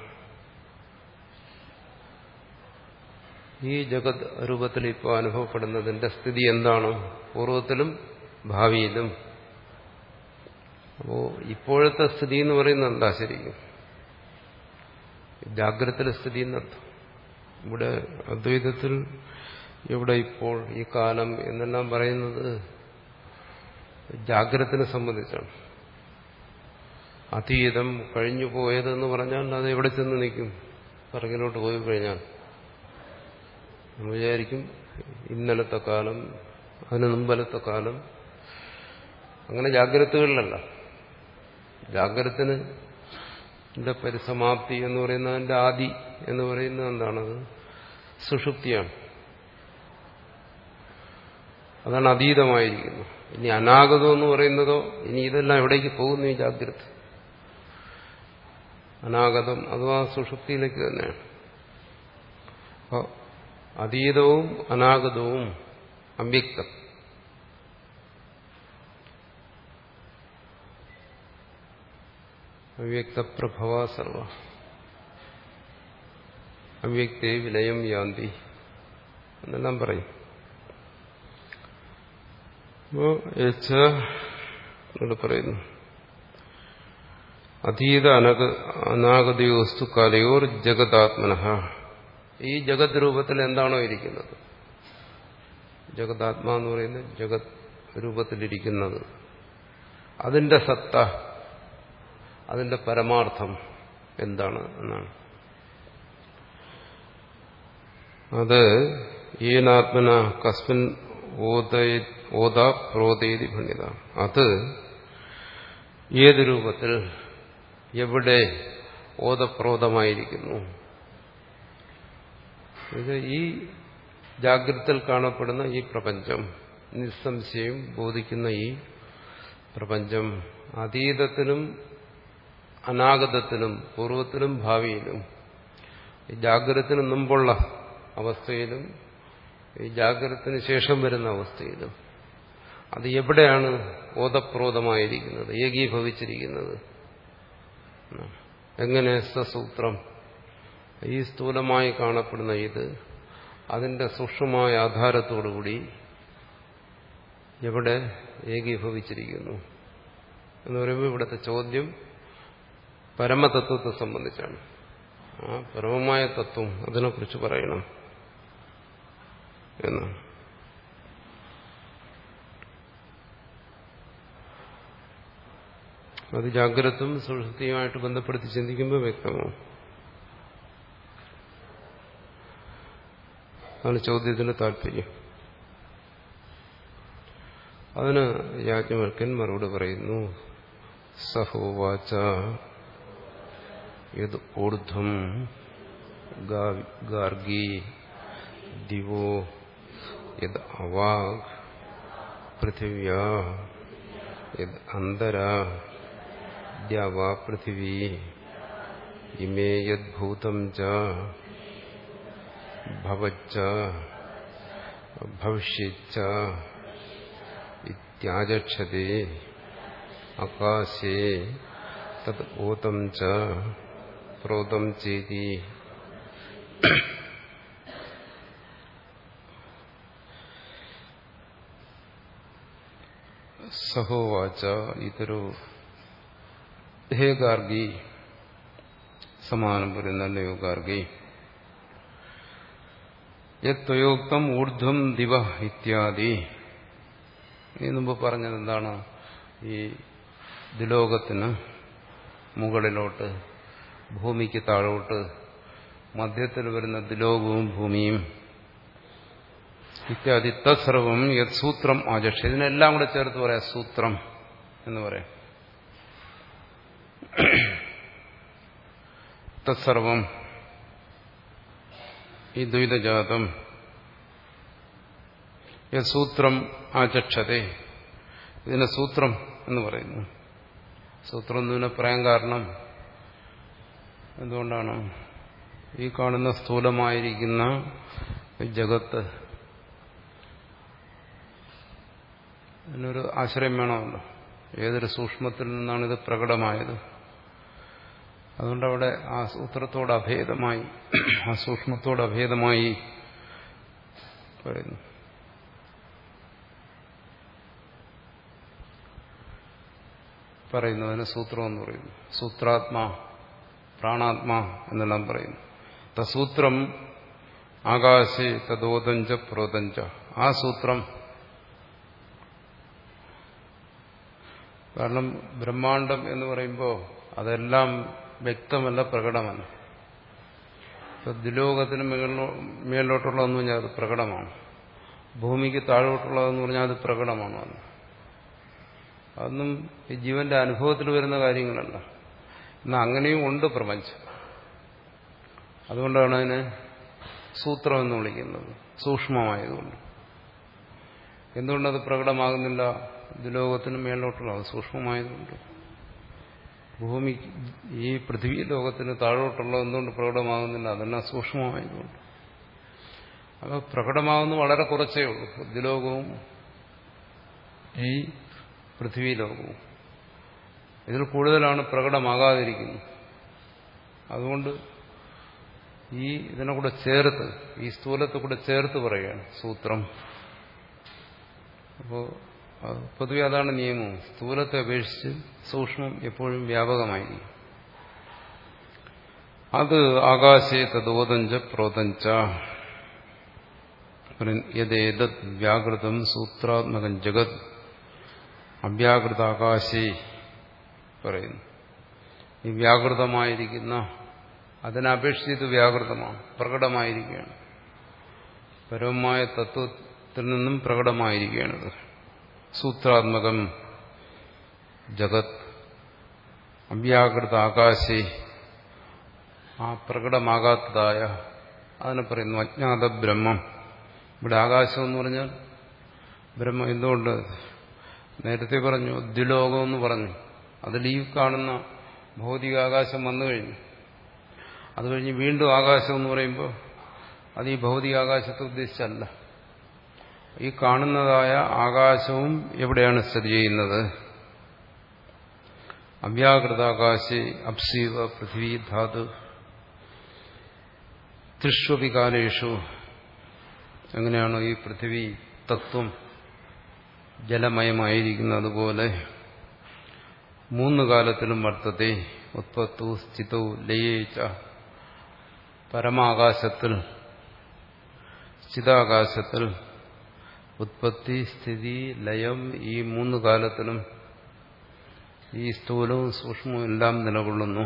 ഈ ജഗത് രൂപത്തിൽ ഇപ്പോൾ അനുഭവപ്പെടുന്നതിന്റെ സ്ഥിതി എന്താണ്? പൂർവ്വത്തിലും ഭാവിയിലും. അപ്പോ ഇപ്പോഴത്തെ സ്ഥിതി എന്ന് പറയുന്നത് എന്താ? ശരിക്കും ജാഗ്രതയിലെ സ്ഥിതി എന്നർത്ഥം. ഇവിടെ അദ്വൈതത്തിൽ ഇവിടെ ഇപ്പോൾ ഈ കാലം എന്നെല്ലാം പറയുന്നത് ജാഗ്രതയെ സംബന്ധിച്ചാണ്. അതീതം കഴിഞ്ഞു പോയതെന്ന് പറഞ്ഞാൽ അത് എവിടെ ചെന്ന് നിൽക്കും? പിറകിലോട്ട് പോയി കഴിഞ്ഞാൽ നമ്മൾ വിചാരിക്കും ഇന്നലത്തെ കാലം, അതിന് മുമ്പലത്തെ കാലം. അങ്ങനെ ജാഗ്രതകളിലല്ല. ജാഗ്രതത്തിന് ന്റെ പരിസമാപ്തി എന്ന് പറയുന്നതിന്റെ ആദി എന്ന് പറയുന്നത് എന്താണത്? സുഷുപ്തിയാണ്. അതാണ് അതീതമായിരിക്കുന്നത്. ഇനി അനാഗതം എന്ന് പറയുന്നതോ, ഇനി ഇതെല്ലാം എവിടേക്ക് പോകുന്നു? ഈ ജാഗ്രത അനാഗതം അഥവാ സുഷുപ്തിയിലേക്ക് തന്നെയാണ്. അപ്പോൾ അതീതവും അനാഗതവും അവ്യക്തം. അവ്യക്തപ്രഭവ സർവ അവ്യക്തേ വിലയം യാന്തി എന്നെല്ലാം പറയും. അപ്പോ ഇവിടെ പറയുന്നു അതീത അനക അനാഗതയോസ്തു കാലയോർ ജഗതാത്മനഃ. ഈ ജഗത് രൂപത്തിൽ എന്താണോ ഇരിക്കുന്നത്, ജഗതാത്മാ എന്ന് പറയുന്നത് ജഗത് രൂപത്തിലിരിക്കുന്നത്, അതിന്റെ സത്ത, അതിന്റെ പരമാർത്ഥം എന്താണ് എന്നാണ്. അത് ഏനാത്മന കസ്മിൻ ഓത പ്രോതേതി ഭണ്ഡിത. അത് ഏത് രൂപത്തിൽ എവിടെ ഓതപ്രോതമായിരിക്കുന്നു. ഇത് ഈ ജാഗ്രതയിൽ കാണപ്പെടുന്ന ഈ പ്രപഞ്ചം, നിസ്സംശയം ബോധിക്കുന്ന ഈ പ്രപഞ്ചം അതീതത്തിലും അനാഗതത്തിലും പൂർവത്തിലും ഭാവിയിലും, ഈ ജാഗ്രതത്തിന് മുമ്പുള്ള അവസ്ഥയിലും ഈ ജാഗ്രതത്തിന് ശേഷം വരുന്ന അവസ്ഥയിലും അത് എവിടെയാണ് ഓതപ്രോതമായിരിക്കുന്നത്, ഏകീഭവിച്ചിരിക്കുന്നത്? എങ്ങനെ സസൂത്രം ഈ സ്ഥൂലമായി കാണപ്പെടുന്ന ഇത് അതിന്റെ സൂക്ഷ്മമായ ആധാരത്തോടുകൂടി എവിടെ ഏകീഭവിച്ചിരിക്കുന്നു എന്ന് പറയുമ്പോൾ ഇവിടുത്തെ ചോദ്യം പരമതത്വത്തെ സംബന്ധിച്ചാണ്. ആ പരമമായ തത്വം അതിനെക്കുറിച്ച് പറയണം എന്നാണ്. അത് ജാഗ്രതയും സുഷുപ്തിയുമായിട്ട് ബന്ധപ്പെടുത്തി ചിന്തിക്കുമ്പോൾ വ്യക്തമാവും. അതാണ് ചോദ്യത്തിന്റെ താല്പര്യം. അതിന് യാജ്ഞവൽക്കൻ മറുപടി പറയുന്നു. സഹോവാച യത് ഊർധ്വം ഗാർഗി ദിവോ യത് അവാഗ് പൃഥിവ്യാ യത് അന്തരാ ദ്യാവാ പൃഥിവീ ഇമേ യദ്ഭൂതം ച ഭവച്ച ഭവിഷ്യത് ഇത്യാചക്ഷതേ ആകാശേ തത് ഓതം ച പ്രോതം ചേതി. സഹോവാച ഇതൊരു ഹേ ഗാർഗി, സമാനം പറയുന്നല്ലയോ ഗാർഗി, യത്വയോക്തം ഊർധ്വം ദിവ ഇത്യാദി. ഈ മുമ്പ് പറഞ്ഞത് എന്താണ്? ഈ ദിലോകത്തിന് മുകളിലോട്ട്, ഭൂമിക്ക് താഴോട്ട്, മധ്യത്തിൽ വരുന്ന ദിലോകവും ഭൂമിയും ഇത്യാദി തത്സർവം യത് സൂത്രം ആചക്ഷ. ഇതിനെല്ലാം കൂടെ ചേർത്ത് പറയാം സൂത്രം എന്ന് പറയാം. തത്സർവം ഈ ദ്വൈതജാതം യത് സൂത്രം ആചക്ഷതേ, ഇതിനെ സൂത്രം എന്ന് പറയുന്നു. സൂത്രം എന്നതിനെ പറയാൻ കാരണം എന്തുകൊണ്ടാണ്? ഈ കാണുന്ന സ്ഥൂലമായിരിക്കുന്ന ജഗത്ത് അതിനൊരു ആശ്രയം വേണമല്ലോ. ഏതൊരു സൂക്ഷ്മത്തിൽ നിന്നാണ് ഇത് പ്രകടമായത്. അതുകൊണ്ട് അവിടെ ആ സൂത്രത്തോട് അഭേദമായി, ആ സൂക്ഷ്മത്തോട് അഭേദമായി പറയുന്നു. പറയുന്നതിന് സൂത്രം എന്ന് പറയുന്നു. സൂത്രാത്മാ, പ്രാണാത്മാ എന്നെല്ലാം പറയുന്നു. തസൂത്രം ആകാശേ തദോദഞ്ച പ്രോദഞ്ച. ആ സൂത്രം, കാരണം ബ്രഹ്മാണ്ടം എന്ന് പറയുമ്പോൾ അതെല്ലാം വ്യക്തമല്ല, പ്രകടമല്ല. ഇപ്പൊ ദിലോകത്തിന് മേളിലോ മേളിലോട്ടുള്ളതെന്ന് പറഞ്ഞാൽ അത് പ്രകടമാണ്. ഭൂമിക്ക് താഴോട്ടുള്ളതെന്ന് പറഞ്ഞാൽ അത് പ്രകടമാണ്. അതൊന്നും ഈ ജീവന്റെ അനുഭവത്തിൽ വരുന്ന കാര്യങ്ങളല്ല. എന്നാൽ അങ്ങനെയും ഉണ്ട് പ്രപഞ്ചം. അതുകൊണ്ടാണ് അതിനെ സൂത്രം എന്ന് വിളിക്കുന്നത്, സൂക്ഷ്മമായതുകൊണ്ട്. എന്തുകൊണ്ടത് പ്രകടമാകുന്നില്ല? ദിലോകത്തിന് മേളിലോട്ടുള്ള അത് സൂക്ഷ്മമായതുകൊണ്ട്. ഭൂമി ഈ പൃഥ്വി ലോകത്തിന് താഴോട്ടുള്ള എന്തുകൊണ്ട് പ്രകടമാകുന്നില്ല? അതെല്ലാം സൂക്ഷ്മമായതുകൊണ്ട്. അപ്പോൾ പ്രകടമാകുന്ന വളരെ കുറച്ചേ ഉള്ളൂ. ദിലോകവും ഈ പൃഥ്വി ലോകവും ഇതിൽ കൂടുതലാണ് പ്രകടമാകാതിരിക്കുന്നത്. അതുകൊണ്ട് ഈ ഇതിനെ കൂടെ ചേർത്ത്, ഈ സ്ഥൂലത്തെ കൂടെ ചേർത്ത് പറയുകയാണ് സൂത്രം. അപ്പോൾ പൊതുവെ അതാണ് നിയമം. സ്ഥൂലത്തെ അപേക്ഷിച്ച് സൂക്ഷ്മം എപ്പോഴും വ്യാപകമായിരിക്കും. അത് ആകാശേ തദോദഞ്ച പ്രോദഞ്ച യദേതത് വ്യാകൃതം സൂത്രാത്മകം ജഗത് അവ്യാകൃത ആകാശേ പറയുന്നു. ഈ വ്യാകൃതമായിരിക്കുന്ന, അതിനപേക്ഷിച്ച് ഇത് വ്യാകൃതമാണ്, പ്രകടമായിരിക്കുകയാണ്. പരമമായ തത്വത്തിൽ നിന്നും പ്രകടമായിരിക്കുകയാണിത്. സൂത്രാത്മകം ജഗത് അവ്യാകൃത ആകാശേ, ആ പ്രകടമാകാത്തതായ അതിനെ പറയുന്നു അജ്ഞാത ബ്രഹ്മം. ഇവിടെ ആകാശം എന്ന് പറഞ്ഞാൽ ബ്രഹ്മം. എന്തുകൊണ്ട്? നേരത്തെ പറഞ്ഞു ദ്വിലോകം എന്ന് പറഞ്ഞു. അതിൽ ഈ കാണുന്ന ഭൗതികാകാശം വന്നു കഴിഞ്ഞു. അത് കഴിഞ്ഞ് വീണ്ടും ആകാശം എന്ന് പറയുമ്പോൾ അത് ഈ ഭൗതികാകാശത്തെ ഉദ്ദേശിച്ചല്ല. ഈ കാണുന്നതായ ആകാശവും എവിടെയാണ് സ്ഥിതി ചെയ്യുന്നത്? അവ്യാകൃതാകാശേ അപ്സീവ പൃഥ്വി ധാതു ത്രിഷ്വപികാലേഷു. എങ്ങനെയാണോ ഈ പൃഥ്വി തത്വം ജലമയമായിരിക്കുന്നത്, അതുപോലെ മൂന്ന് കാലത്തിലും വർത്തത്തെ ഉത്പത്തു സ്ഥിതൗ ലയേച്ച. പരമാകാശത്തിൽ, ചിതാകാശത്തിൽ ഉത്പത്തി, സ്ഥിതി, ലയം, ഈ മൂന്ന് കാലത്തിലും ഈ സ്ഥൂലവും സൂക്ഷ്മവും എല്ലാം നിലകൊള്ളുന്നു.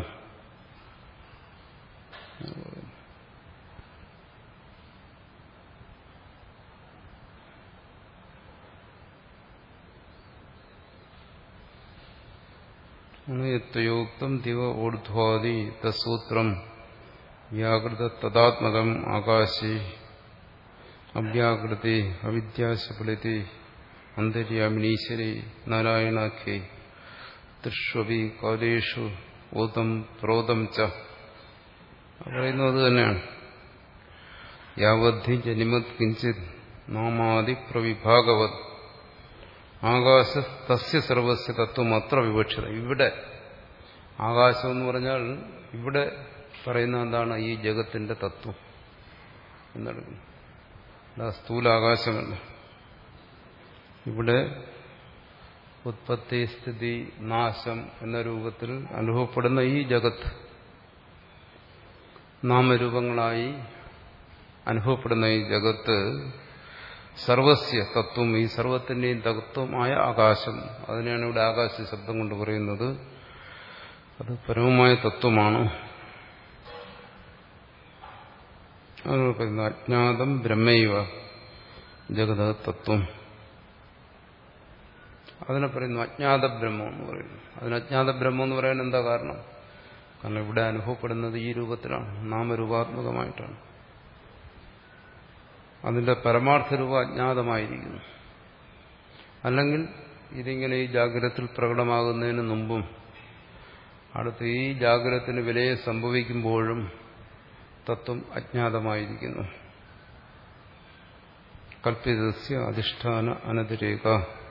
യത്വയോക്തം ദിവ ഊർധ്വാദി തസൂത്രം വ്യാകൃത തദാത്മകം ആകാശി അവ്യാകൃതി അവിദ്യാശഫലിതി അന്തര്യാമിനീശ്വരി നാരായണാഖ്യേ തൃഷ്വപി കാലേഷു ഓതം പ്രോതം ച പറയുന്നത് അത് തന്നെയാണ്. യാവദ്ധി ജനിമത് കിഞ്ചിത് നാമാദി പ്രവിഭാഗവത് ആകാശ തസ്യ സർവസ്യ തത്വം അത്ര വിവക്ഷിത. ഇവിടെ ആകാശം എന്ന് പറഞ്ഞാൽ ഇവിടെ പറയുന്ന എന്താണ്? ഈ ജഗത്തിന്റെ തത്വം എന്നെടുക്കുന്നു. അല്ല സ്ഥൂലാകാശമല്ല. ഇവിടെ ഉത്പത്തി സ്ഥിതി നാശം എന്ന രൂപത്തിൽ അനുഭവപ്പെടുന്ന ഈ ജഗത്ത്, നാമരൂപങ്ങളായി അനുഭവപ്പെടുന്ന ഈ ജഗത്ത് സർവസ്യ തത്വം, ഈ സർവത്തിന്റെയും തത്വമായ ആകാശം, അതിനെയാണ് ഇവിടെ ആകാശ ശബ്ദം കൊണ്ട് പറയുന്നത്. അത് പരമമായ തത്വമാണ്. അതിനോട് പറയുന്നു അജ്ഞാതം ബ്രഹ്മൈവ ജഗത തത്വം. അതിനെ പറയുന്നു അജ്ഞാത ബ്രഹ്മം എന്ന് പറയുന്നു. അതിന് അജ്ഞാത ബ്രഹ്മം എന്ന് പറയാൻ എന്താ കാരണം? കാരണം ഇവിടെ അനുഭവപ്പെടുന്നത് ഈ രൂപത്തിലാണ്, നാമരൂപാത്മകമായിട്ടാണ്. അതിന്റെ പരമാർത്ഥ രൂപം അജ്ഞാതമായിരിക്കുന്നു. അല്ലെങ്കിൽ ഇതിങ്ങനെ ഈ ജാഗ്രതത്തിൽ പ്രകടമാകുന്നതിന് മുമ്പും അടുത്ത് ഈ ജാഗ്രതത്തിന് വിലയെ സംഭവിക്കുമ്പോഴും തത്വം അജ്ഞാതമായിരിക്കുന്നു. കൽപ്പിതസ്യ അധിഷ്ഠാന അനതിരേക.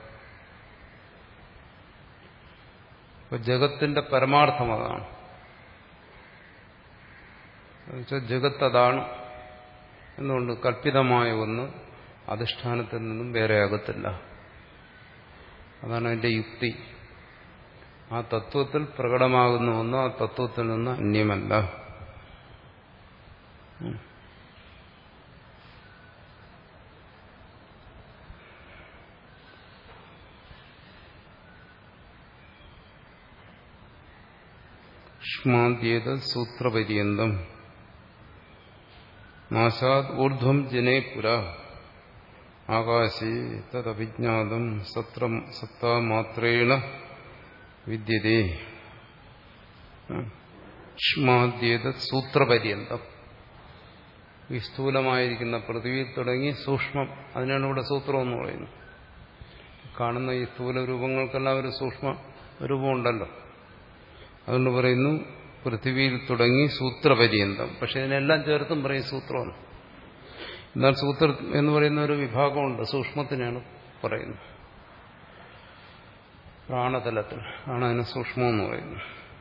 അപ്പൊ ജഗത്തിന്റെ പരമാർത്ഥം അതാണ്. എന്നുവെച്ചാൽ ജഗത്ത് അതാണ് എന്നുകൊണ്ട് കൽപ്പിതമായ ഒന്ന് അധിഷ്ഠാനത്തിൽ നിന്നും വേറെയാകത്തില്ല. അതാണ് അതിന്റെ യുക്തി. ആ തത്വത്തിൽ പ്രകടമാകുന്ന ഒന്ന് ആ തത്വത്തിൽ നിന്ന് അന്യമല്ല. ഷ്മാദ്യേത സൂത്രപര്യന്തം നാശാത് ഊർധ്വം ജനേ പുര ആകാശേ തദഭിജ്ഞാതം സത്രം സത്താമാത്രേണ വിദ്യതേ. ഷ്മാദ്യേത സൂത്രപര്യന്തം. ഈ സ്ഥൂലമായിരിക്കുന്ന പൃഥ്വി തുടങ്ങി സൂക്ഷ്മം, അതിനാണ് ഇവിടെ സൂത്രം എന്ന് പറയുന്നത്. കാണുന്ന ഈ സ്ഥൂല രൂപങ്ങൾക്കെല്ലാം ഒരു സൂക്ഷ്മ രൂപമുണ്ടല്ലോ. അതുകൊണ്ട് പറയുന്നു പൃഥ്വിയിൽ തുടങ്ങി സൂത്രപര്യന്തം. പക്ഷെ ഇതിനെല്ലാം ചേർത്തും പറയും സൂത്രമാണ്. എന്നാൽ സൂത്രം എന്ന് പറയുന്ന ഒരു വിഭാഗമുണ്ട്, സൂക്ഷ്മത്തിനാണ് പറയുന്നത്. പ്രാണതലത്തിൽ ആണ് അതിന് സൂക്ഷ്മം എന്ന് പറയുന്നത്.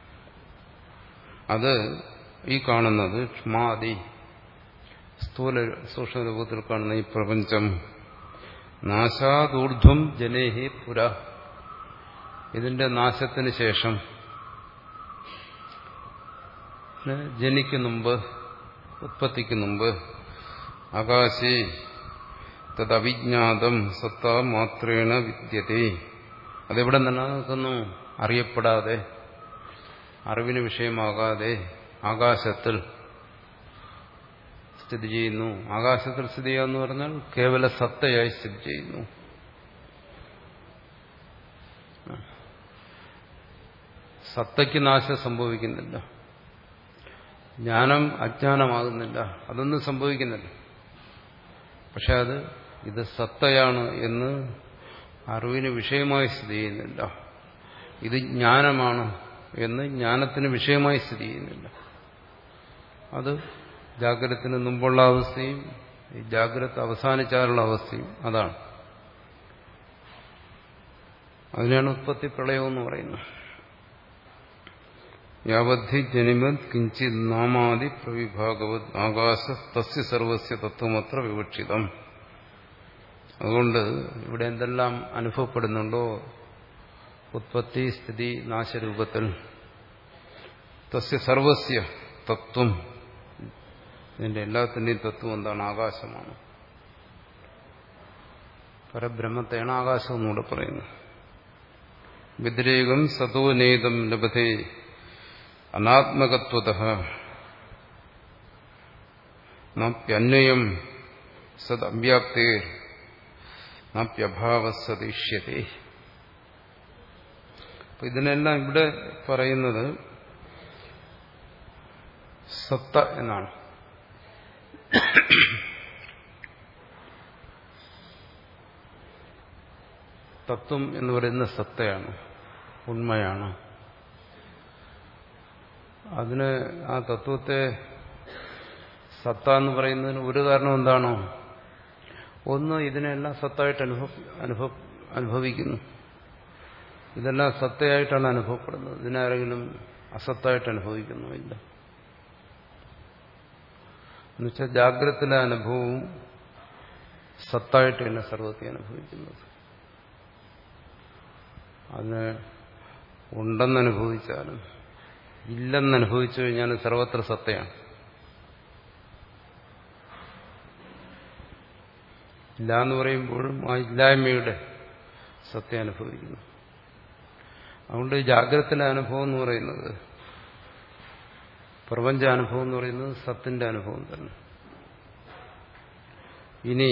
അത് ഈ കാണുന്നത് ക്ഷമാതി സ്ഥൂല സൂക്ഷ്മരൂപത്തിൽ കാണുന്ന ഈ പ്രപഞ്ചം നാശാദൂർധ്വം ജനേഹി പുര. ഇതിന്റെ നാശത്തിന് ശേഷം, ജനിക്ക് മുമ്പ്, ഉത്പത്തിക്ക് മുമ്പ് ആകാശേ തദവിജ്ഞാതം സത്താ മാത്രേണ വിദ്യതേ. അതെവിടെ നിലനിൽക്കുന്നു? അറിയപ്പെടാതെ, അറിവിന് വിഷയമാകാതെ ആകാശത്തിൽ സ്ഥിതി ചെയ്യുന്നു. ആകാശത്തിൽ സ്ഥിതി ചെയ്യാന്ന് പറഞ്ഞാൽ കേവല സത്തയായി സ്ഥിതി ചെയ്യുന്നു. സത്തയ്ക്ക് നാശം സംഭവിക്കുന്നില്ല, ജ്ഞാനം അജ്ഞാനമാകുന്നില്ല, അതൊന്നും സംഭവിക്കുന്നില്ല. പക്ഷെ അത് ഇത് സത്തയാണ് എന്ന് അറിവിന് വിഷയമായി സ്ഥിതി ചെയ്യുന്നില്ല. ഇത് ജ്ഞാനമാണ് എന്ന് ജ്ഞാനത്തിന് വിഷയമായി സ്ഥിതി ചെയ്യുന്നില്ല. അത് ജാഗ്രതത്തിന് മുമ്പുള്ള അവസ്ഥയും ഈ ജാഗ്രത അവസാനിച്ചാലുള്ള അവസ്ഥയും അതാണ്. അതിനാണ് ഉത്പത്തി പ്രളയം എന്ന് പറയുന്നത്. യാവദ്ധി ജനിമത് കിഞ്ചിത് നാമാദി പ്രവിഭാഗവത് ആകാശ തസ്യ സർവസ്യ തത്വമത്ര വിവക്ഷിതം. അതുകൊണ്ട് ഇവിടെ എന്തെല്ലാം അനുഭവപ്പെടുന്നുണ്ടോ ഉത്പത്തി സ്ഥിതി നാശരൂപത്തിൽ, തസ്യ സർവസ്യ തത്വം, ഇതിന്റെ എല്ലാത്തിന്റെയും തത്വം എന്താണ്? ആകാശമാണ്. പരബ്രഹ്മത്തെയാണ് ആകാശം എന്നൂടെ പറയുന്നത്. വ്യതിരേകം സതോ നേതം ലഭതേ അനാത്മകത്വതഃ നാപ്യന്വയം സദ് അവ്യാപ്തേ നാപ്യഭാവസദിഷ്യതേ. അപ്പൊ ഇതിനെല്ലാം ഇവിടെ പറയുന്നത് സത്ത എന്നാണ്. തത്വം എന്ന് പറയുന്ന സത്തയാണ്, ഉണ്മയാണ്. അതിന് ആ തത്വത്തെ സത്ത എന്ന് പറയുന്നതിന് ഒരു കാരണം എന്താണോ? ഒന്ന്, ഇതിനെല്ലാം സത്തായിട്ട് അനുഭവ അനുഭവ അനുഭവിക്കുന്നു. ഇതെല്ലാം സത്തയായിട്ടാണ് അനുഭവപ്പെടുന്നത്. ഇതിനാരെങ്കിലും അസത്തായിട്ട് അനുഭവിക്കുന്നു? ഇല്ല. എന്നുവെച്ചാൽ ജാഗ്രതത്തിലെ അനുഭവവും സത്തായിട്ട് തന്നെ സർവത്തെ അനുഭവിക്കുന്നത്. അതിന് ഉണ്ടെന്നനുഭവിച്ചാലും ഇല്ലെന്നനുഭവിച്ചു കഴിഞ്ഞാൽ സർവത്ര സത്തയാണ്. ഇല്ല എന്ന് പറയുമ്പോഴും ആ ഇല്ലായ്മയുടെ സത്യം അനുഭവിക്കുന്നു. അതുകൊണ്ട് ജാഗ്രതത്തിലെ അനുഭവം എന്ന് പറയുന്നത്, പ്രപഞ്ചാനുഭവം എന്ന് പറയുന്നത് സത്തിന്റെ അനുഭവം തന്നെ. ഇനി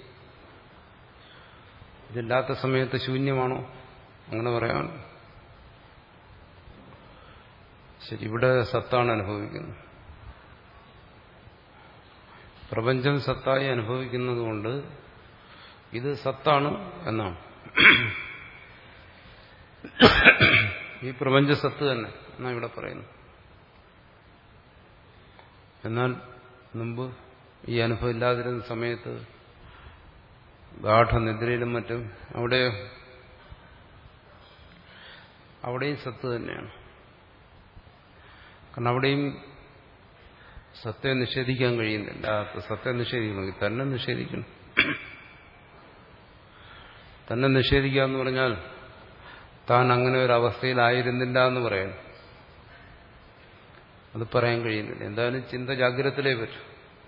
ഇതില്ലാത്ത സമയത്ത് ശൂന്യമാണോ? അങ്ങനെ പറയാൻ ശരി, ഇവിടെ സത്താണ് അനുഭവിക്കുന്നത്. പ്രപഞ്ചം സത്തായി അനുഭവിക്കുന്നത് കൊണ്ട് ഇത് സത്താണ് എന്നാണ്. ഈ പ്രപഞ്ച സത്ത് തന്നെ എന്നാ ഇവിടെ പറയുന്നു. എന്നാൽ മുമ്പ് ഈ അനുഭവം ഇല്ലാതിരുന്ന സമയത്ത് ഗാഠനിദ്രയിലും മറ്റും അവിടെ അവിടെയും സത്ത് തന്നെയാണ്. കാരണം അവിടെയും സത്യം നിഷേധിക്കാൻ കഴിയുന്നില്ല. സത്യം നിഷേധിക്കണമെങ്കിൽ തന്നെ നിഷേധിക്കണം. തന്നെ നിഷേധിക്കുക എന്ന് പറഞ്ഞാൽ താൻ അങ്ങനെ ഒരു അവസ്ഥയിലായിരുന്നില്ല എന്ന് പറയണം. അത് പറയാൻ കഴിയുന്നില്ല. എന്തായാലും ചിന്ത ജാഗ്രതത്തിലേ പറ്റും.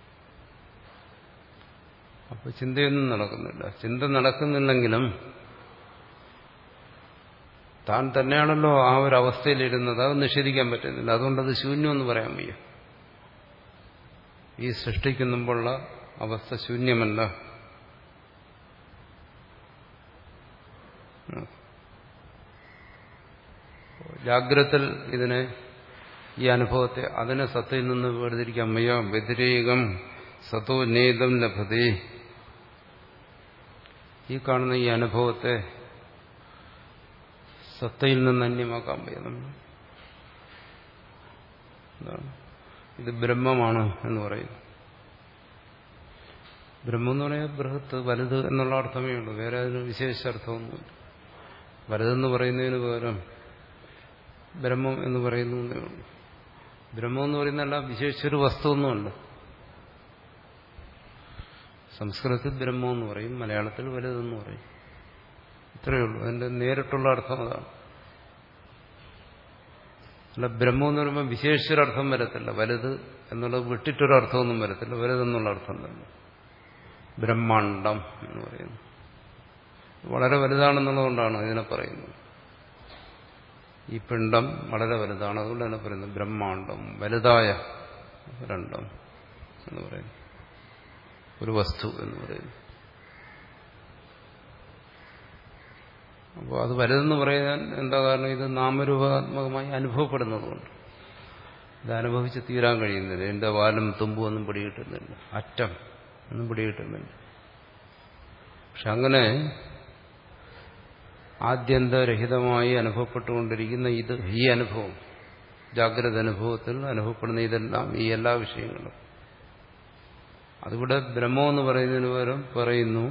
അപ്പൊ ചിന്തയൊന്നും നടക്കുന്നില്ല. ചിന്ത നടക്കുന്നില്ലെങ്കിലും താൻ തന്നെയാണല്ലോ ആ ഒരു അവസ്ഥയിലിരുന്നത്. അത് നിഷേധിക്കാൻ പറ്റുന്നില്ല. അതുകൊണ്ടത് ശൂന്യമെന്ന് പറയാൻ വയ്യ. ഈ സൃഷ്ടിക്ക് മുമ്പുള്ള അവസ്ഥ ശൂന്യമല്ല. ജാഗ്രതത്തിൽ ഇതിനെ, ഈ അനുഭവത്തെ, അതിനെ സത്തയിൽ നിന്ന് വേർതിരിക്കാൻ വയ്യ. വ്യതിരേകം സതോ നേതം ലഭതേ. ഈ കാണുന്ന ഈ അനുഭവത്തെ സത്തയിൽ നിന്ന് അന്യമാക്കാൻ വയ്യ. എന്താണ് ഇത്? ബ്രഹ്മമാണ് എന്ന് പറയുന്നു. ബ്രഹ്മം എന്ന് പറയാൻ ബൃഹത്ത്, വലുത് എന്നുള്ള അർത്ഥമേ ഉള്ളൂ. വേറെ അതിന് വിശേഷ അർത്ഥമൊന്നുമില്ല. വലുതെന്ന് പറയുന്നതിന് പകരം ബ്രഹ്മം എന്ന് പറയുന്നതേ ഉള്ളൂ. ബ്രഹ്മം എന്ന് പറയുന്നതല്ല വിശേഷിച്ചൊരു വസ്തുവൊന്നുമല്ല. സംസ്കൃതത്തിൽ ബ്രഹ്മം എന്ന് പറയും, മലയാളത്തിൽ വലുതെന്ന് പറയും. ഇത്രയേ ഉള്ളൂ. അതിന്റെ നേരിട്ടുള്ള അർത്ഥം അതാണ്. അല്ല, ബ്രഹ്മം എന്ന് പറയുമ്പോൾ വിശേഷിച്ചൊരർത്ഥം വരത്തില്ല. വലുത് എന്നുള്ളത് വിട്ടിട്ടൊരർത്ഥമൊന്നും വരത്തില്ല. വലുതെന്നുള്ള അർത്ഥം തന്നെ. ബ്രഹ്മാണ്ഡം എന്ന് പറയുന്നു. വളരെ വലുതാണെന്നുള്ളതുകൊണ്ടാണ് ഇതിനെ പറയുന്നത്. ഈ പിണ്ഡം വളരെ വലുതാണ്. അതുകൊണ്ട് തന്നെ പറയുന്നത് ബ്രഹ്മാണ്ഡം, വലുതായ ഒരണ്ഡം എന്ന് പറയുന്നു, ഒരു വസ്തു എന്ന് പറയുന്നു. അപ്പോൾ അത് വലുതെന്ന് പറയാൻ എന്താ കാരണം? ഇത് നാമരൂപാത്മകമായി അനുഭവപ്പെടുന്നതുകൊണ്ട്. ഇത് അനുഭവിച്ച് തീരാൻ കഴിയുന്നില്ല. എന്റെ വാലും തുമ്പും ഒന്നും പിടികിട്ടുന്നില്ല, അറ്റം ഒന്നും പിടികിട്ടുന്നില്ല. പക്ഷെ അങ്ങനെ ആദ്യന്തരഹിതമായി അനുഭവപ്പെട്ടുകൊണ്ടിരിക്കുന്ന ഇത്, ഈ അനുഭവം, ജാഗ്രത അനുഭവത്തിൽ അനുഭവപ്പെടുന്ന ഇതെല്ലാം, ഈ എല്ലാ വിഷയങ്ങളും, അതിവിടെ ബ്രഹ്മം എന്ന് പറയുന്നതിന് പകരം പറയുന്നു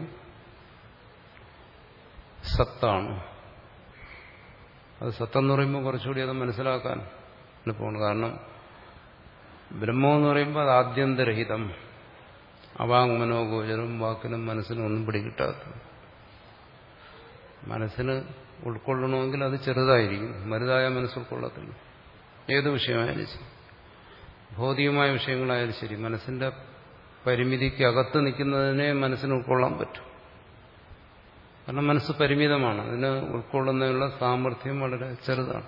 സത്താണ്. അത് സത്തെന്ന് പറയുമ്പോൾ കുറച്ചുകൂടി അത് മനസ്സിലാക്കാൻ എളുപ്പമാണ്. കാരണം ബ്രഹ്മം എന്ന് പറയുമ്പോൾ അത് ആദ്യന്തരഹിതം, അവാങ്മനോഗോചരം, വാക്കിനും മനസ്സിനും ഒന്നും പിടികിട്ടാത്തത്. മനസ്സിന് ഉൾക്കൊള്ളണമെങ്കിൽ അത് ചെറുതായിരിക്കും. വലുതായ മനസ്സ് ഉൾക്കൊള്ളത്തില്ല. ഏത് വിഷയമായാലും ശരി, ഭൗതികമായ വിഷയങ്ങളായാലും ശരി, മനസ്സിന്റെ പരിമിതിക്ക് അകത്ത് നിൽക്കുന്നതിനെ മനസ്സിന് ഉൾക്കൊള്ളാൻ പറ്റും. കാരണം മനസ്സ് പരിമിതമാണ്, അതിന് ഉൾക്കൊള്ളുന്നതിനുള്ള സാമർഥ്യം വളരെ ചെറുതാണ്.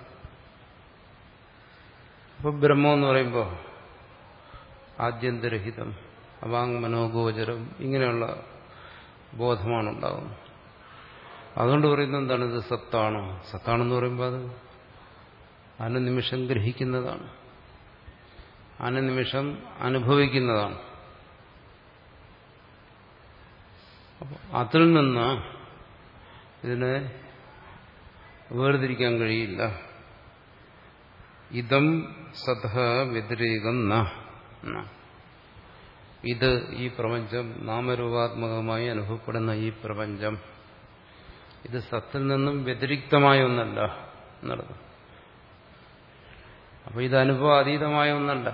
അപ്പോൾ ബ്രഹ്മം എന്ന് പറയുമ്പോൾ ആദ്യന്തരഹിതം, അവാങ് മനോഗോചരം, ഇങ്ങനെയുള്ള ബോധമാണ് ഉണ്ടാകുന്നത്. അതുകൊണ്ട് പറയുന്നത് എന്താണ്? ഇത് സത്താണോ? സത്താണെന്ന് പറയുമ്പോൾ അത് അനുനിമിഷം ഗ്രഹിക്കുന്നതാണ്, അനുനിമിഷം അനുഭവിക്കുന്നതാണ്. അപ്പോൾ അതിൽ നിന്ന് ഇതിനെ വേർതിരിക്കാൻ കഴിയില്ല. ഇതം സതഃ വ്യതിരേകം ന. ഇത് ഈ പ്രപഞ്ചം, നാമരൂപാത്മകമായി അനുഭവപ്പെടുന്ന ഈ പ്രപഞ്ചം, ഇത് സത്തിൽ നിന്നും വ്യതിരിക്തമായ ഒന്നല്ല എന്നുള്ളത്. അപ്പൊ ഇത് അനുഭവാതീതമായ ഒന്നല്ല.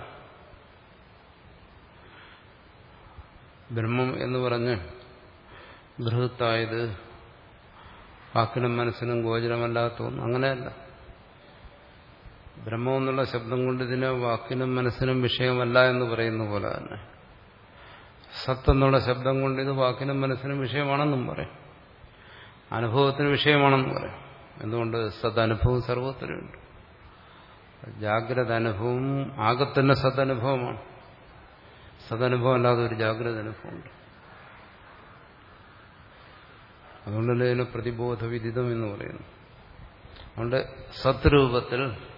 ബ്രഹ്മം എന്ന് പറഞ്ഞ് ബൃഹത്തായത്, വാക്കിനും മനസ്സിനും ഗോചരമല്ലാത്ത ഒന്ന്, അങ്ങനെയല്ല. ബ്രഹ്മം എന്നുള്ള ശബ്ദം കൊണ്ട് ഇതിനെ വാക്കിനും മനസ്സിനും വിഷയമല്ല എന്ന് പറയുന്ന പോലെ തന്നെ സത്ത് എന്നുള്ള ശബ്ദം കൊണ്ട് ഇത് വാക്കിനും മനസ്സിനും വിഷയമാണെന്നും പറയും, അനുഭവത്തിന് വിഷയമാണെന്ന് പറയും. എന്തുകൊണ്ട്? സദനുഭവം സർവത്തിലുണ്ട്. ജാഗ്രത അനുഭവം ആകെ തന്നെ സദനുഭവമാണ്. സദനുഭവം അല്ലാതെ ഒരു ജാഗ്രത അനുഭവമുണ്ട്. അതുകൊണ്ടല്ലേ ഇതിനെ പ്രതിബോധവിദിതം എന്ന് പറയുന്നു. അതുകൊണ്ട് സത് രൂപത്തിൽ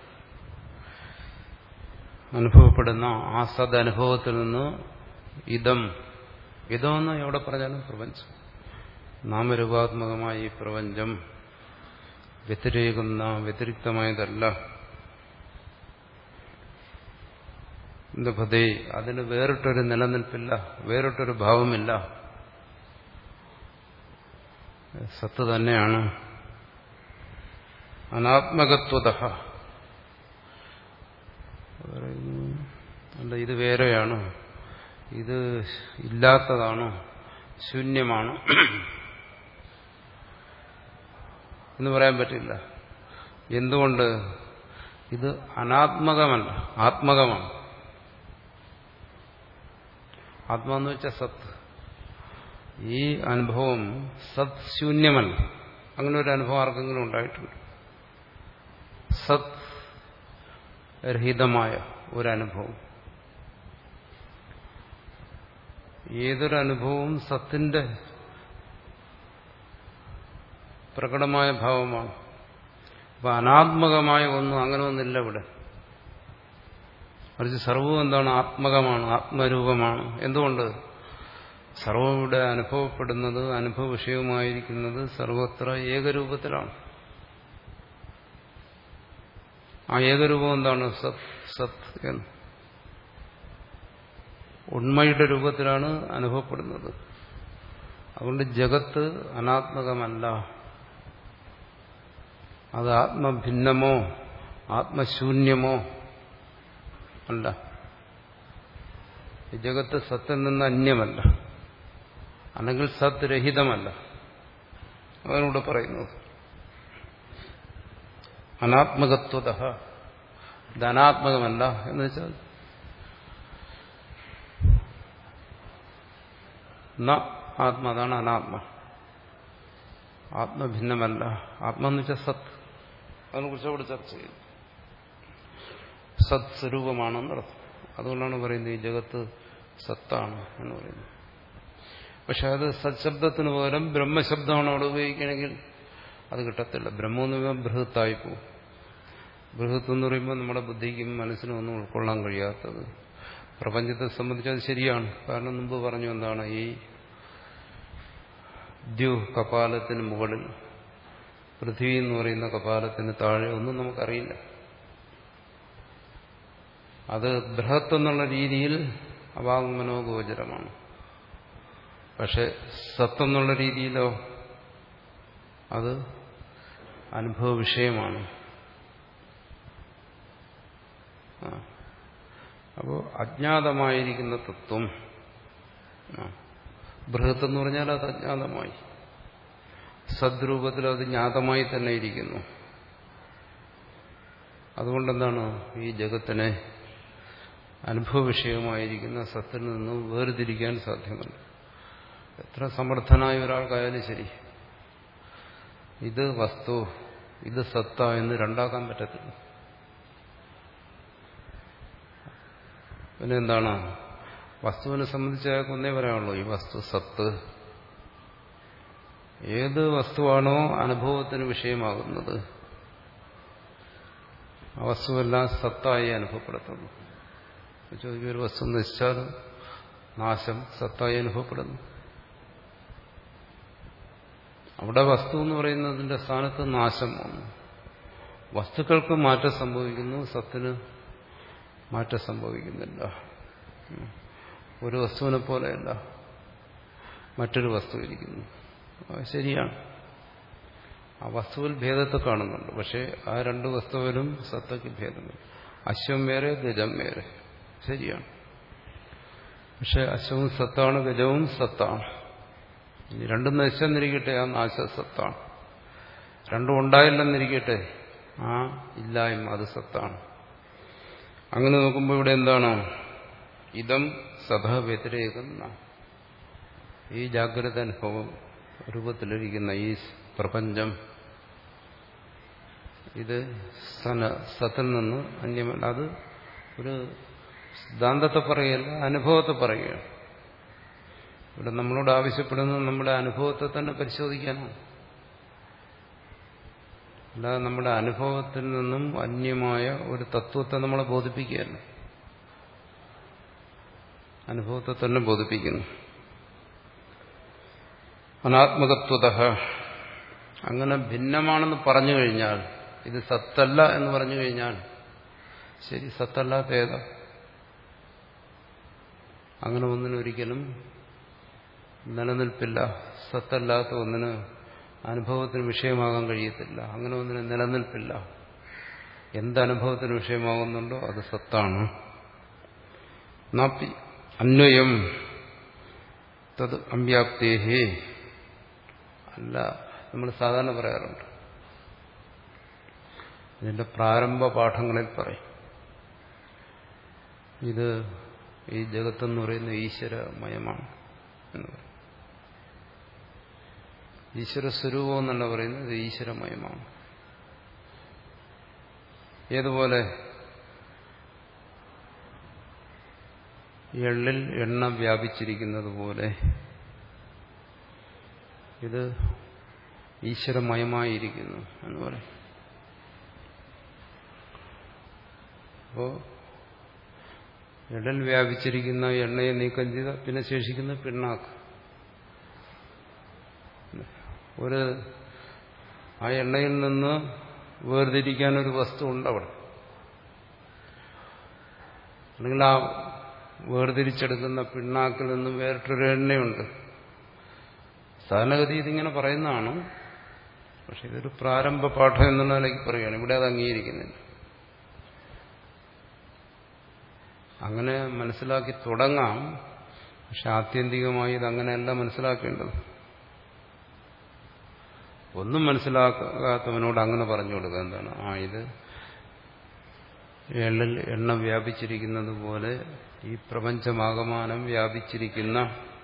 അനുഭവപ്പെടുന്ന ആ സദനുഭവത്തിൽ നിന്ന് ഇതം, ഇതമെന്ന് എവിടെ പറഞ്ഞാലും പ്രപഞ്ചം, നാമരൂപാത്മകമായ ഈ പ്രപഞ്ചം വ്യതിരേകുന്ന, വ്യതിരിക്തമായതല്ല. എന്തുപതേ, അതിന് വേറിട്ടൊരു നിലനിൽപ്പില്ല, വേറിട്ടൊരു ഭാവമില്ല, സത്ത് തന്നെയാണ്. അനാത്മകത്വതഃ അല്ല, ഇത് വേറെയാണ്, ഇത് ഇല്ലാത്തതാണ്, ശൂന്യമാണ് എന്ന് പറയാൻ പറ്റില്ല. എന്തുകൊണ്ട്? ഇത് അനാത്മകമല്ല, ആത്മകമാണ്. ആത്മാന്ന് വെച്ചാൽ സത്ത്. ഈ അനുഭവം സത് ശൂന്യമല്ല. അങ്ങനെ ഒരു അനുഭവം ആർക്കെങ്കിലും ഉണ്ടായിട്ടുണ്ട്? സത് രഹിതമായ ഒരനുഭവം. ഏതൊരനുഭവവും സത്തിന്റെ പ്രകടമായ ഭാവമാണ്. അപ്പൊ അനാത്മകമായ ഒന്നും അങ്ങനെ ഒന്നില്ല ഇവിടെ. മറിച്ച് സർവവും എന്താണ്? ആത്മകമാണ്, ആത്മരൂപമാണ്. എന്തുകൊണ്ട്? സർവം ഇവിടെ അനുഭവപ്പെടുന്നത്, അനുഭവ വിഷയവുമായിരിക്കുന്നത് സർവത്ര ഏകരൂപത്തിലാണ്. ആ ഏകരൂപം എന്താണ്? സത്. സത് എന്ന് ഉണ്മയുടെ രൂപത്തിലാണ് അനുഭവപ്പെടുന്നത്. അതുകൊണ്ട് ജഗത്ത് അനാത്മകമല്ല, അത് ആത്മഭിന്നമോ ആത്മശൂന്യമോ അല്ല. ഈ ജഗത്ത് സത്തിൽ നിന്ന് അന്യമല്ല, അല്ലെങ്കിൽ സത് രഹിതമല്ല. അതിനൂടെ പറയുന്നത് അനാത്മകത്വതഃ, ഇത് അനാത്മകമല്ല എന്ന് വെച്ചാൽ ന ആത്മ, അതാണ് അനാത്മ. ആത്മഭിന്നമല്ല. ആത്മ എന്ന് വെച്ചാൽ സത്. അതിനെക്കുറിച്ച് അവിടെ ചർച്ച ചെയ്തു. സത് സ്വരൂപമാണെന്നർത്ഥം. അതുകൊണ്ടാണ് പറയുന്നത് ഈ ജഗത്ത് സത്താണ് എന്ന് പറയുന്നത്. പക്ഷെ അത് സത്ശബ്ദത്തിന് പകരം ബ്രഹ്മശബ്ദമാണ് അവിടെ ഉപയോഗിക്കണമെങ്കിൽ അത് കിട്ടത്തില്ല. ബ്രഹ്മം എന്ന് പറയുമ്പോൾ ബൃഹത്തായി പോകും. ബൃഹത്ത് എന്ന് പറയുമ്പോൾ നമ്മുടെ ബുദ്ധിക്കും മനസ്സിനും ഒന്നും ഉൾക്കൊള്ളാൻ കഴിയാത്തത്. പ്രപഞ്ചത്തെ സംബന്ധിച്ച് അത് ശരിയാണ്. കാരണം മുമ്പ് പറഞ്ഞു എന്താണ്, ഈ ദ്യു കപാലത്തിന് മുകളിൽ, പൃഥ്വി എന്ന് പറയുന്ന കപാലത്തിന് താഴെ ഒന്നും നമുക്കറിയില്ല. അത് ബൃഹത്ത് എന്നുള്ള രീതിയിൽ അവാങ്മനോഗോചരമാണ്. പക്ഷെ സത്തെന്നുള്ള രീതിയിലോ അത് അനുഭവ വിഷയമാണ്. അപ്പോൾ അജ്ഞാതമായിരിക്കുന്ന തത്വം, ബൃഹത്ത് എന്ന് പറഞ്ഞാൽ അത് അജ്ഞാതമായി, സദ്രൂപത്തിൽ അത് ജ്ഞാതമായി തന്നെ ഇരിക്കുന്നു. അതുകൊണ്ടെന്താണ് ഈ ജഗത്തിനെ അനുഭവ വിഷയമായിരിക്കുന്ന സത്തിൽ നിന്നും വേർതിരിക്കാൻ സാധ്യമല്ല. എത്ര സമർത്ഥനായ ഒരാൾക്കായാലും ശരി, ഇത് വസ്തു, ഇത് സത്ത എന്ന് രണ്ടാക്കാൻ പറ്റത്തില്ല. പിന്നെ എന്താണ്? വസ്തുവിനെ സംബന്ധിച്ച് അയാൾക്ക് ഒന്നേ പറയാനുള്ളൂ, ഈ വസ്തു സത്ത്. ഏത് വസ്തുവാണോ അനുഭവത്തിന് വിഷയമാകുന്നത് ആ വസ്തുവെല്ലാം സത്തായി അനുഭവപ്പെടുത്തുന്നു. ചോദിക്കും, ഒരു വസ്തു നശിച്ചാലും നാശം സത്തായി അനുഭവപ്പെടുന്നു. അവിടെ വസ്തു എന്ന് പറയുന്നതിന്റെ സ്ഥാനത്ത് നാശം വന്നു. വസ്തുക്കൾക്ക് മാറ്റം സംഭവിക്കുന്നു, സത്തിന് മാറ്റം സംഭവിക്കുന്നില്ല. ഒരു വസ്തുവിനെ പോലെയല്ല മറ്റൊരു വസ്തു ഇരിക്കുന്നു. ശരിയാണ്, ആ വസ്തുവിൽ ഭേദത്തെ കാണുന്നുണ്ട്. പക്ഷെ ആ രണ്ട് വസ്തുവിലും സത്തയ്ക്ക് ഭേദമില്ല. അശ്വം വേറെ, ഗജം വേറെ. ശരിയാണ്. പക്ഷെ അശ്വവും സത്താണ്, ഗജവും സത്താണ്. ഇനി രണ്ടും നശിച്ചെന്നിരിക്കട്ടെ, ആ നാശ സത്താണ്. രണ്ടും ഉണ്ടായില്ലെന്നിരിക്കട്ടെ, ആ ഇല്ലായ്മ അത് സത്താണ്. അങ്ങനെ നോക്കുമ്പോൾ ഇവിടെ എന്താണ്? ഇതം സദ വ്യതിരേകുന്ന ഈ ജാഗ്രത അനുഭവം രൂപത്തിലിരിക്കുന്ന ഈ പ്രപഞ്ചം, ഇത് സന സത്തിൽ നിന്ന് അന്യമല്ല. അത് ഒരു സിദ്ധാന്തത്തെ പറയുകയല്ല, അനുഭവത്തെ പറയുകയാണ്. ഇവിടെ നമ്മളോട് ആവശ്യപ്പെടുന്നത് നമ്മുടെ അനുഭവത്തെ തന്നെ പരിശോധിക്കാനാണ്. അല്ലാതെ നമ്മുടെ അനുഭവത്തിൽ നിന്നും അന്യമായ ഒരു തത്വത്തെ നമ്മളെ ബോധിപ്പിക്കുകയല്ല, അനുഭവത്തെ തന്നെ ബോധിപ്പിക്കുന്നു. അനാത്മകത്വത, അങ്ങനെ ഭിന്നമാണെന്ന് പറഞ്ഞു കഴിഞ്ഞാൽ, ഇത് സത്തല്ല എന്ന് പറഞ്ഞു കഴിഞ്ഞാൽ, ശരി, സത്തല്ലാത്ത ഏതാ? അങ്ങനെ ഒന്നിനൊരിക്കലും നിലനിൽപ്പില്ല. സത്തല്ലാത്ത ഒന്നിന് അനുഭവത്തിന് വിഷയമാകാൻ കഴിയത്തില്ല. അങ്ങനെ ഒന്നിന് നിലനിൽപ്പില്ല. എന്തനുഭവത്തിന് വിഷയമാകുന്നുണ്ടോ അത് സത്താണ്. നാപ്പി അന്വയം തത് അമ്പ്യാപ്തേഹേ, അല്ല, നമ്മൾ സാധാരണ പറയാറുണ്ട്, ഇതിന്റെ പ്രാരംഭ പാഠങ്ങളിൽ പറയും, ഇത് ഈ ജഗത്തെന്ന് പറയുന്ന ഈശ്വരമയമാണ് എന്ന് പറയും. ഈശ്വര സ്വരൂപം എന്നല്ല പറയുന്നത്, ഈശ്വരമയമാണ്. ഏതുപോലെ എള്ളിൽ എണ്ണ വ്യാപിച്ചിരിക്കുന്നത് പോലെ ഇത് ഈശ്വരമയമായിരിക്കുന്നു എന്ന് പറയും. അപ്പോ എള്ളിൽ വ്യാപിച്ചിരിക്കുന്ന എണ്ണയെ നീക്കം ചെയ്ത പിന്നെ ശേഷിക്കുന്ന പിണ്ണാക്ക്. ഒരു ആ എണ്ണയിൽ നിന്ന് വേർതിരിക്കാനൊരു വസ്തു ഉണ്ട് അവിടെ, അല്ലെങ്കിൽ ആ വേർതിരിച്ചെടുക്കുന്ന പിണ്ണാക്കിൽ നിന്നും വേറിട്ടൊരു എണ്ണയുണ്ട്. സാധാരണഗതി ഇതിങ്ങനെ പറയുന്നതാണ്, പക്ഷെ ഇതൊരു പ്രാരംഭ പാഠം എന്നുള്ള നിലയ്ക്ക് പറയുകയാണ്. ഇവിടെ അത് അംഗീകരിക്കുന്നില്ല. അങ്ങനെ മനസ്സിലാക്കി തുടങ്ങാം, പക്ഷെ ആത്യന്തികമായി ഇതങ്ങനെയല്ല മനസ്സിലാക്കേണ്ടത്. ഒന്നും മനസ്സിലാക്കാത്തവനോട് അങ്ങനെ പറഞ്ഞു കൊടുക്കുക. എന്താണ്? ആ ഇത് എള്ളിൽ എണ്ണ വ്യാപിച്ചിരിക്കുന്നത് പോലെ ഈ പ്രപഞ്ചമാകമാനം വ്യാപിച്ചിരിക്കുന്ന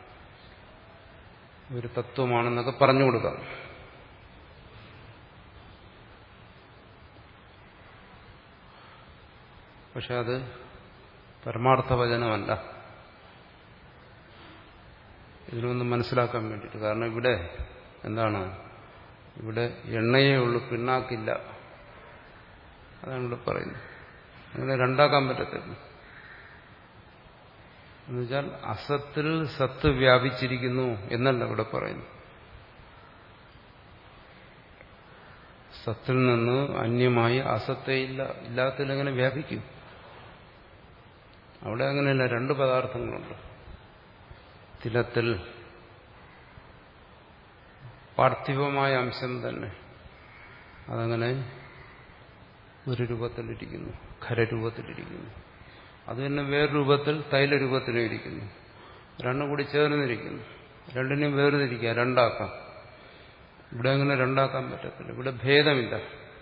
ഒരു തത്വമാണെന്നൊക്കെ പറഞ്ഞു കൊടുക്കാം. പക്ഷെ അത് പരമാർത്ഥ വചനമല്ല. ഇതിനൊന്നും മനസ്സിലാക്കാൻ വേണ്ടിയിട്ട്. കാരണം ഇവിടെ എന്താണ്? ഇവിടെ എണ്ണയേ ഉള്ളൂ, പിണ്ണാക്കില്ല. അതാണ് ഇവിടെ പറയുന്നത്. അങ്ങനെ രണ്ടാക്കാൻ പറ്റത്തില്ല. എന്നുവെച്ചാൽ അസത്തിൽ സത്ത് വ്യാപിച്ചിരിക്കുന്നു എന്നല്ല ഇവിടെ പറയുന്നു. സത്തിൽ നിന്ന് അന്യമായി അസത്തെ ഇല്ല. ഇല്ലാത്തതിലെങ്ങനെ വ്യാപിക്കും? അവിടെ അങ്ങനെയല്ല. രണ്ട് പദാർത്ഥങ്ങളുണ്ട്. തിലത്തിൽ പാർത്ഥിവമായ അംശം തന്നെ അതങ്ങനെ ഒരു രൂപത്തിലിരിക്കുന്നു, ഖരരൂപത്തിലിരിക്കുന്നു. അത് തന്നെ വേറെ രൂപത്തിൽ തൈലരൂപത്തിലും ഇരിക്കുന്നു. രണ്ടും കൂടി ചേർന്നിരിക്കുന്നു. രണ്ടിനെയും വേർതിരിക്കുക, രണ്ടാക്കാം. ഇവിടെ അങ്ങനെ രണ്ടാക്കാൻ പറ്റത്തില്ല. ഇവിടെ ഭേദമില്ല.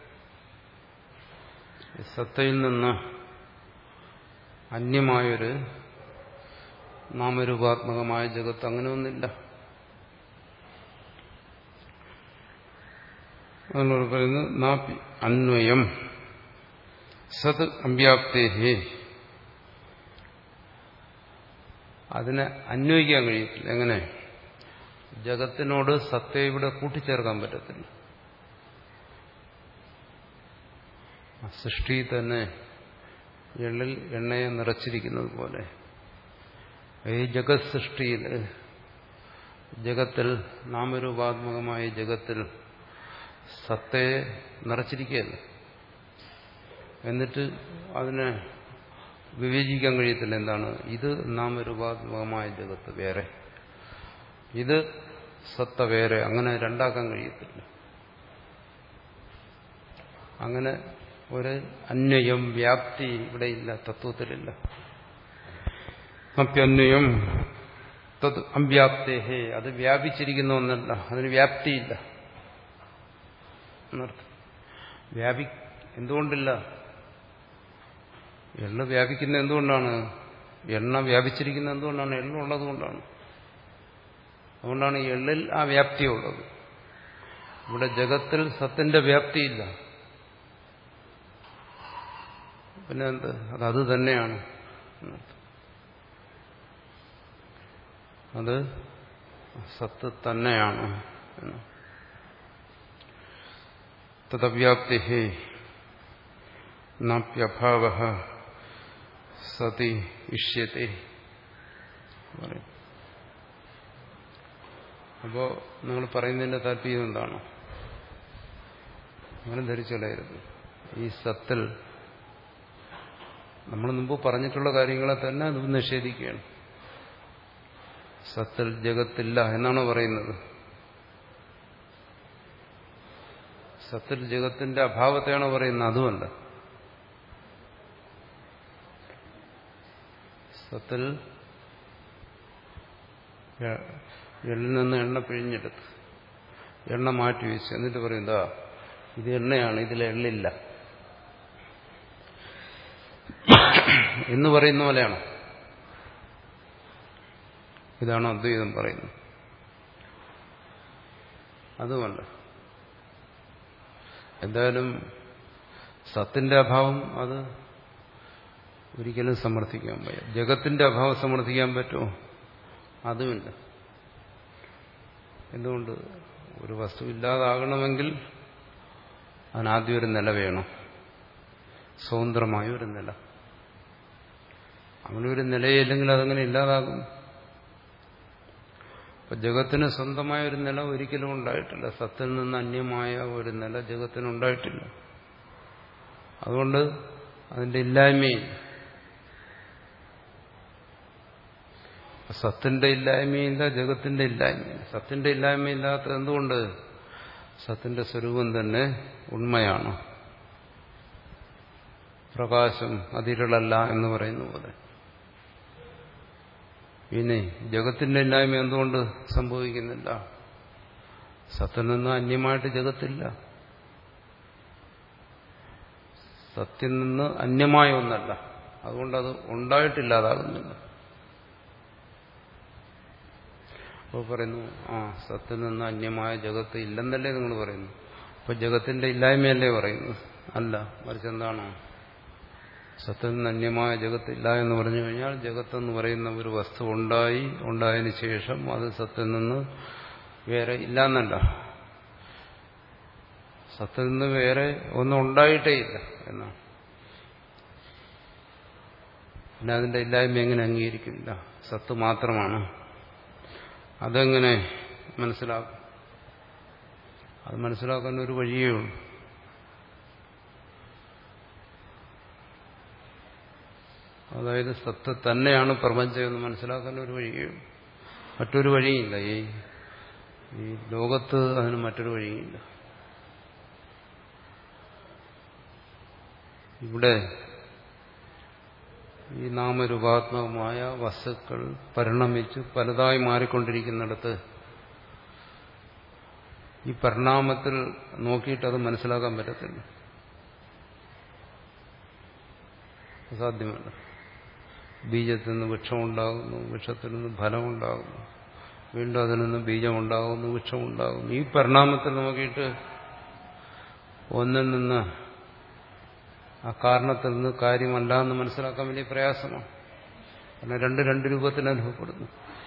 സത്തയിൽ നിന്ന് അന്യമായൊരു നാമരൂപാത്മകമായ ജഗത്ത് അങ്ങനെ ഒന്നില്ല. അതിനോട് പറയുന്നത് നാപി അന്വയം സത് അവ്യാപ്തേഹി, അതിനെ അന്വയിക്കാൻ കഴിയത്തില്ല. എങ്ങനെ? ജഗത്തിനോട് സത്തെ ഇവിടെ കൂട്ടിച്ചേർക്കാൻ പറ്റത്തില്ല. സൃഷ്ടി തന്നെ എള്ളിൽ എണ്ണയെ നിറച്ചിരിക്കുന്നത് പോലെ ഈ ജഗത് സൃഷ്ടിയിൽ, ജഗത്തിൽ, നാമരൂപാത്മകമായ ജഗത്തിൽ സത്തയെ നിറച്ചിരിക്കുകയല്ല. എന്നിട്ട് അതിനെ വിവേചിക്കാൻ കഴിയത്തില്ല. എന്താണ്? ഇത് നാമരൂപാത്മകമായ ജഗത്ത് വേറെ, ഇത് സത്ത വേറെ, അങ്ങനെ രണ്ടാക്കാൻ കഴിയത്തില്ല. അങ്ങനെ ഒരു അന്വയം, വ്യാപ്തി ഇവിടെയില്ല, തത്വത്തിലില്ല. അപ്യന്വയം തത് അവ്യാപ്തേഹേ, അത് വ്യാപിച്ചിരിക്കുന്ന ഒന്നല്ല, അതിന് വ്യാപ്തിയില്ല എന്നർത്ഥം. വ്യാപി എന്തുകൊണ്ടില്ല? എണ്ണ വ്യാപിക്കുന്ന എന്തുകൊണ്ടാണ്? എണ്ണ വ്യാപിച്ചിരിക്കുന്ന എന്തുകൊണ്ടാണ്? എള്ളുള്ളത് കൊണ്ടാണ്. അതുകൊണ്ടാണ് ഈ എള്ളിൽ ആ വ്യാപ്തിയുള്ളത്. ഇവിടെ ജഗത്തിൽ സത്തിന്റെ വ്യാപ്തിയില്ല. പിന്നെ എന്ത്? അത് അത് തന്നെയാണ്. അത് സത്ത് തന്നെയാണ്. തദ്വ്യാപ്തി നാപ്യഭാവ സതി ഇഷ്യത്തെ. അപ്പോ നിങ്ങൾ പറയുന്നതിന്റെ താല്പര്യം എന്താണ്? അങ്ങനെ ധരിച്ചല്ലായിരുന്നു. ഈ സത്തിൽ നമ്മൾ മുമ്പ് പറഞ്ഞിട്ടുള്ള കാര്യങ്ങളെ തന്നെ അത് നിഷേധിക്കുകയാണ്. സത്തിൽ ജഗത്തില്ല എന്നാണ് പറയുന്നത്. സത്തിൽ ജഗത്തിന്റെ അഭാവത്തെയാണോ പറയുന്നത്? അതുമല്ല. സത്തിൽ എള്ളിൽ നിന്ന് എണ്ണ പിഴിഞ്ഞെടുത്ത് എണ്ണ മാറ്റി വെച്ച് എന്നിട്ട് പറയുന്നതാ ഇത് എണ്ണയാണ്, ഇതിൽ എള്ളില്ല എന്ന് പറയുന്ന പോലെയാണ്. ഇതാണ് അദ്വൈതം പറയുന്നത്. അതുമല്ല. എന്തായാലും സത്തിന്റെ അഭാവം അത് ഒരിക്കലും സമർത്ഥിക്കാൻ വയ്യ. ജഗത്തിന്റെ അഭാവം സമർത്ഥിക്കാൻ പറ്റുമോ? അതുമില്ല. എന്തുകൊണ്ട്? ഒരു വസ്തു ഇല്ലാതാകണമെങ്കിൽ അതിനാദ്യം ഒരു നില വേണം, സ്വതന്ത്രമായ ഒരു നില. അങ്ങനെ ഒരു നിലയില്ലെങ്കിൽ അതെങ്ങനെ ഇല്ലാതാകും? അപ്പൊ ജഗത്തിന് സ്വന്തമായ ഒരു നില ഒരിക്കലും ഉണ്ടായിട്ടില്ല. സത്തിൽ നിന്ന് അന്യമായ ഒരു നില ജഗത്തിനുണ്ടായിട്ടില്ല. അതുകൊണ്ട് അതിന്റെ ഇല്ലായ്മയില്ല. സത്തിന്റെ ഇല്ലായ്മയില്ല, ജഗത്തിന്റെ ഇല്ലായ്മയില്ല. സത്തിന്റെ ഇല്ലായ്മയില്ലാത്തത് എന്തുകൊണ്ട്? സത്തിന്റെ സ്വരൂപം തന്നെ ഉണ്മയാണ്. പ്രകാശം അതിരുളല്ല എന്ന് പറയുന്ന പോലെ. പിന്നെ ജഗത്തിന്റെ ഇല്ലായ്മ എന്തുകൊണ്ട് സംഭവിക്കുന്നില്ല? സത്തിൽ നിന്ന് അന്യമായിട്ട് ജഗത്തില്ല. സത്തിൽ നിന്ന് അന്യമായ ഒന്നല്ല, അതുകൊണ്ടത് ഉണ്ടായിട്ടില്ലാതാകുന്നില്ല. അപ്പോൾ പറയുന്നു, ആ സത്തിൽ നിന്ന് അന്യമായ ജഗത്ത് ഇല്ലെന്നല്ലേ നിങ്ങൾ പറയുന്നു. അപ്പൊ ജഗത്തിന്റെ ഇല്ലായ്മയല്ലേ പറയുന്നു? അല്ല, മറിച്ച് എന്താണ്? സത്തിൽ നിന്ന് അന്യമായ ജഗത്തില്ല എന്ന് പറഞ്ഞു കഴിഞ്ഞാൽ ജഗത്തെന്ന് പറയുന്ന ഒരു വസ്തു ഉണ്ടായി, ഉണ്ടായതിനു ശേഷം അത് സത്തിൽ നിന്ന് വേറെ ഇല്ല എന്നല്ല. സത്തിൽ നിന്ന് വേറെ ഒന്നും ഉണ്ടായിട്ടേ ഇല്ല എന്നാണ്. പിന്നെ അതിന്റെ ഇല്ലായ്മ എങ്ങനെ അംഗീകരിക്കില്ല? സത്ത് മാത്രമാണ്. അതെങ്ങനെ മനസ്സിലാക്കും? അത് മനസ്സിലാക്കാൻ ഒരു വഴിയേ ഉള്ളൂ. അതായത് സത്ത് തന്നെയാണ് പ്രപഞ്ചം എന്ന് മനസ്സിലാക്കാൻ ഒരു വഴിയേ ഉള്ളൂ. മറ്റൊരു വഴിയില്ല. ഈ ഈ ലോകത്ത് അതിന് മറ്റൊരു വഴിയില്ല. ഇവിടെ ഈ നാമരൂപാത്മകമായ വസ്തുക്കൾ പരിണമിച്ച് പലതായി മാറിക്കൊണ്ടിരിക്കുന്നിടത്ത് ഈ പരിണാമത്തിൽ നോക്കിയിട്ടത് മനസ്സിലാക്കാൻ പറ്റത്തില്ല, സാധ്യമല്ല. ബീജത്തിൽ നിന്ന് വൃക്ഷമുണ്ടാകുന്നു, വൃക്ഷത്തിൽ നിന്ന് ഫലമുണ്ടാകുന്നു, വീണ്ടും അതിൽ നിന്ന് ബീജമുണ്ടാകുന്നു, വൃക്ഷമുണ്ടാകുന്നു. ഈ പരിണാമത്തിൽ നോക്കിയിട്ട് ഒന്നിൽ നിന്ന് ആ കാരണത്തിൽ നിന്ന് കാര്യമല്ല എന്ന് മനസ്സിലാക്കാൻ വലിയ പ്രയാസമാണ്. കാരണം രണ്ട് രണ്ട് രൂപത്തിൽ അനുഭവപ്പെടുന്നു.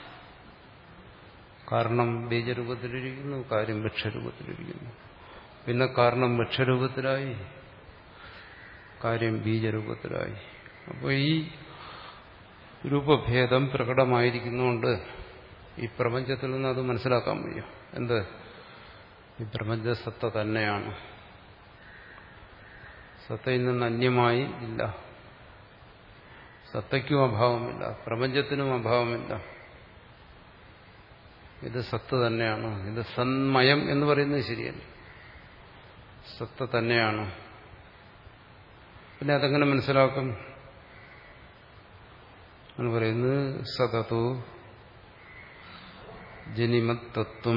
കാരണം ബീജരൂപത്തിലിരിക്കുന്നു, കാര്യം വൃക്ഷരൂപത്തിലിരിക്കുന്നു. പിന്നെ കാരണം വൃക്ഷരൂപത്തിലായി, കാര്യം ബീജരൂപത്തിലായി. അപ്പോൾ ഈ രൂപഭേദം പ്രകടമായിരിക്കുന്നതുകൊണ്ട് ഈ പ്രപഞ്ചത്തിൽ നിന്ന് അത് മനസ്സിലാക്കാൻ വയ്യ. എന്ത്? ഈ പ്രപഞ്ച സത്ത തന്നെയാണ്, സത്തയിൽ നിന്ന് അന്യമായി ഇല്ല. സത്തയ്ക്കും അഭാവമില്ല, പ്രപഞ്ചത്തിനും അഭാവമില്ല. ഇത് സത്ത് തന്നെയാണ്. ഇത് സന്മയം എന്ന് പറയുന്നത് ശരിയല്ല, സത്ത തന്നെയാണ്. പിന്നെ അതെങ്ങനെ മനസ്സിലാക്കും എന്ന് പറയുന്നത് സതതോ ജനിമത്തത്വം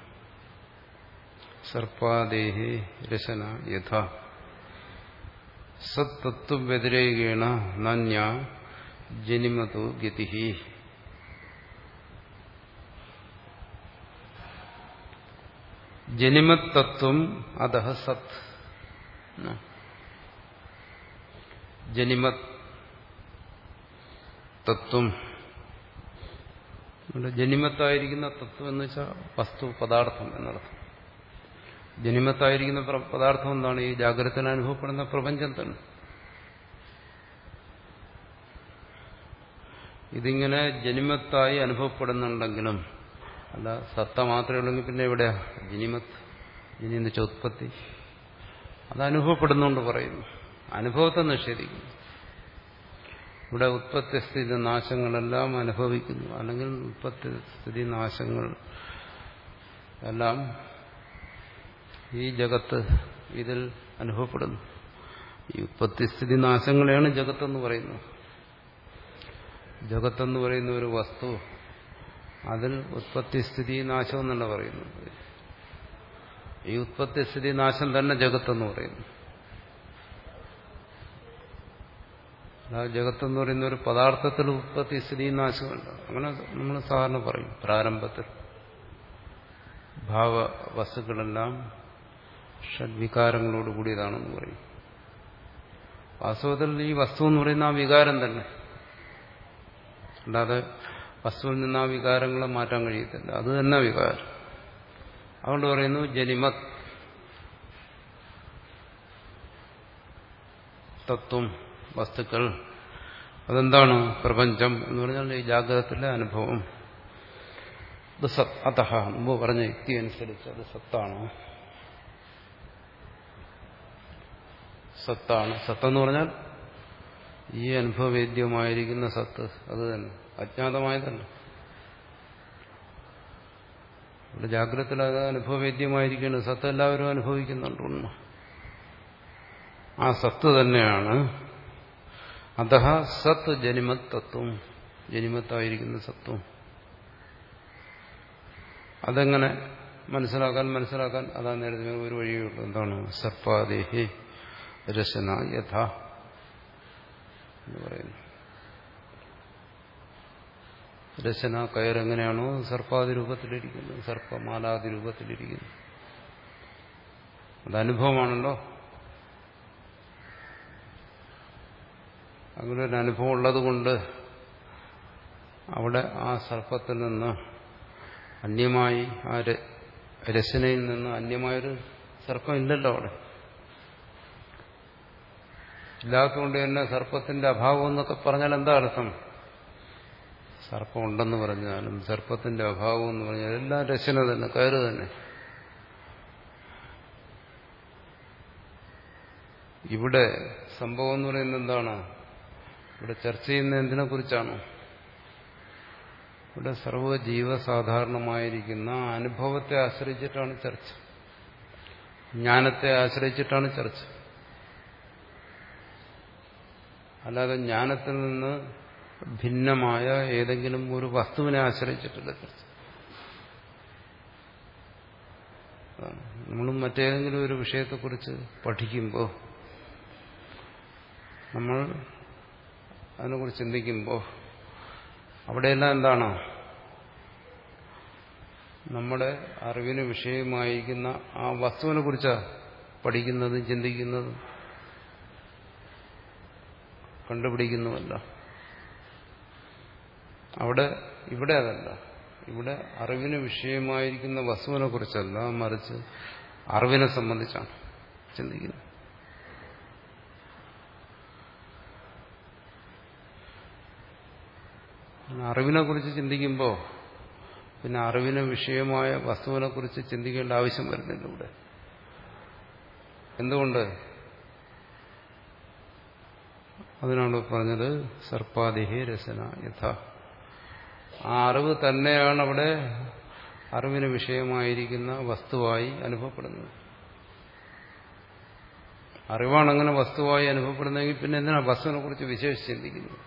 സർപ്പാദേഹി രശന യഥ സത്തത്വം വ്യതിരേകേണ നന്യ ജനിമതോ ഗതിഹി. ജനിമത്തത്വം അധഃ സത്. ജനിമത് തത്വം, ജനിമത്തായിരിക്കുന്ന തത്വം എന്ന് വെച്ചാൽ വസ്തു, പദാർത്ഥം എന്നർത്ഥം. ജനിമത്തായിരിക്കുന്ന പദാർത്ഥം എന്താണ്? ഈ ജാഗ്രതയിൽ അനുഭവപ്പെടുന്ന പ്രപഞ്ചം തന്നെ. ഇതിങ്ങനെ ജനിമത്തായി അനുഭവപ്പെടുന്നുണ്ടെങ്കിലും, അല്ല സത്ത മാത്രമേ ഉള്ളെങ്കിൽ പിന്നെ എവിടെയാ ജനിമത്ത്? ജനി എന്ന് വെച്ചാൽ ഉത്പത്തി. അത് അനുഭവപ്പെടുന്നുകൊണ്ട് പറയുന്നു, അനുഭവത്തെ നിഷേധിക്കുന്നു. ഇവിടെ ഉത്പത്തി സ്ഥിതി നാശങ്ങളെല്ലാം അനുഭവിക്കുന്നു, അല്ലെങ്കിൽ ഉത്പത്തി സ്ഥിതി നാശങ്ങൾ എല്ലാം ഈ ജഗത്ത് ഇതിൽ അനുഭവപ്പെടുന്നു. ഈ ഉത്പത്തി സ്ഥിതി നാശങ്ങളെയാണ് ജഗത്തെന്ന് പറയുന്നത്. ജഗത്തെന്ന് പറയുന്ന ഒരു വസ്തു, അതിൽ ഉത്പത്തി സ്ഥിതി നാശം എന്നല്ല പറയുന്നത്. ഈ ഉത്പത്തി സ്ഥിതി നാശം തന്നെ ജഗത്തെന്ന് പറയുന്നു. ജഗത്തെന്ന് പറയുന്ന ഒരു പദാർത്ഥത്തിൽ ഉത്പത്തി സ്ഥിതി നാശമല്ല. അങ്ങനെ നമ്മൾ സാധാരണ പറയും. പ്രാരംഭത്തിൽ ഭാവവസ്തുക്കളെല്ലാം ഷഡ്വികാരങ്ങളോട് കൂടിയതാണെന്ന് പറയും. വാസ്തവത്തിൽ ഈ വസ്തു എന്ന് പറയുന്ന ആ വികാരം തന്നെ, അല്ലാതെ വസ്തുവിൽ നിന്ന് ആ വികാരങ്ങളെ മാറ്റാൻ കഴിയത്തില്ല. അത് തന്നെ വികാരം. അതുകൊണ്ട് പറയുന്നു ജനിമത് തത്വം, വസ്തുക്കൾ. അതെന്താണ്? പ്രപഞ്ചം എന്ന് പറഞ്ഞാൽ ഈ ജാഗ്രതത്തിലെ അനുഭവം. ഇത് സത്. അതഹ, മുമ്പ് പറഞ്ഞ യുക്തി അനുസരിച്ച് അത് സത്താണ്. സത്താണ്. സത്തെന്ന് പറഞ്ഞാൽ ഈ അനുഭവവേദ്യമായിരിക്കുന്ന സത്ത്, അത് തന്നെ, അജ്ഞാതമായതല്ല. ഇവിടെ ജാഗ്രതത്തിൽ അത് അനുഭവവേദ്യമായിരിക്കുന്നത്. സത്ത് എല്ലാവരും അനുഭവിക്കുന്നുണ്ട്. ആ സത്ത് തന്നെയാണ്. അതഹ സത്ത് ജനിമത് തത്വം, ജനിമത്തായിരിക്കുന്ന സത്വം. അതെങ്ങനെ മനസ്സിലാക്കാൻ മനസ്സിലാക്കാൻ അതാ നേരത്തെ ഒരു വഴിയുള്ളൂ. എന്താണ്? സർപ്പാദേഹി രശന യഥ എന്ന് പറയുന്നു. രചന കയറെങ്ങനെയാണോ സർപ്പാദി രൂപത്തിലിരിക്കുന്നത്, സർപ്പമാലാദി രൂപത്തിലിരിക്കുന്നു. അത് അനുഭവമാണല്ലോ. അങ്ങനെ ഒരു അനുഭവം ഉള്ളതുകൊണ്ട് അവിടെ ആ സർപ്പത്തിൽ നിന്ന് അന്യമായി, ആ രചനയിൽ നിന്ന് അന്യമായൊരു സർപ്പം ഇല്ലല്ലോ അവിടെ. ഇല്ലാത്തതുകൊണ്ട് തന്നെ സർപ്പത്തിന്റെ അഭാവം എന്നൊക്കെ പറഞ്ഞാൽ എന്താ അർത്ഥം? സർപ്പം ഉണ്ടെന്ന് പറഞ്ഞാലും സർപ്പത്തിന്റെ അഭാവം എന്ന് പറഞ്ഞാൽ എല്ലാം രചന തന്നെ, കയറ് തന്നെ. ഇവിടെ സംഭവം എന്ന് പറയുന്നത് എന്താണ്? ഇവിടെ ചർച്ച ചെയ്യുന്ന എന്തിനെ കുറിച്ചാണ്? ഇവിടെ സർവ്വജീവസാധാരണമായിരിക്കുന്ന അനുഭവത്തെ ആശ്രയിച്ചിട്ടാണ് ചർച്ച, ജ്ഞാനത്തെ ആശ്രയിച്ചിട്ടാണ് ചർച്ച. അല്ലാതെ ജ്ഞാനത്തിൽ നിന്ന് ഭിന്നമായ ഏതെങ്കിലും ഒരു വസ്തുവിനെ ആശ്രയിച്ചിട്ടുള്ള ചർച്ച. നമ്മളും മറ്റേതെങ്കിലും ഒരു വിഷയത്തെക്കുറിച്ച് പഠിക്കുമ്പോൾ, നമ്മൾ അതിനെക്കുറിച്ച് ചിന്തിക്കുമ്പോൾ അവിടെയെല്ലാം എന്താണ്? നമ്മുടെ അറിവിന് വിഷയമായിരിക്കുന്ന ആ വസ്തുവിനെ കുറിച്ചാണ് പഠിക്കുന്നതും ചിന്തിക്കുന്നതും കണ്ടുപിടിക്കുന്നുമല്ല. അവിടെ ഇവിടെ അതല്ല. ഇവിടെ അറിവിന് വിഷയമായിരിക്കുന്ന വസ്തുവിനെ കുറിച്ചല്ല, മറിച്ച് അറിവിനെ സംബന്ധിച്ചാണ് ചിന്തിക്കുന്നത്. അറിവിനെ കുറിച്ച് ചിന്തിക്കുമ്പോൾ പിന്നെ അറിവിന് വിഷയമായ വസ്തുവിനെ കുറിച്ച് ചിന്തിക്കേണ്ട ആവശ്യം വരുന്നില്ല ഇവിടെ. എന്തുകൊണ്ട്? അതിനാണ് പറഞ്ഞത് സർപ്പാദിഹി രസന യഥ. ആ അറിവ് തന്നെയാണ് അവിടെ അറിവിന് വിഷയമായിരിക്കുന്ന വസ്തുവായി അനുഭവപ്പെടുന്നത്. അറിവാണ് അങ്ങനെ വസ്തുവായി അനുഭവപ്പെടുന്നതെങ്കിൽ പിന്നെ എന്തിനാണ് വസ്തുവിനെ കുറിച്ച് വിശേഷിച്ച് ചിന്തിക്കുന്നത്?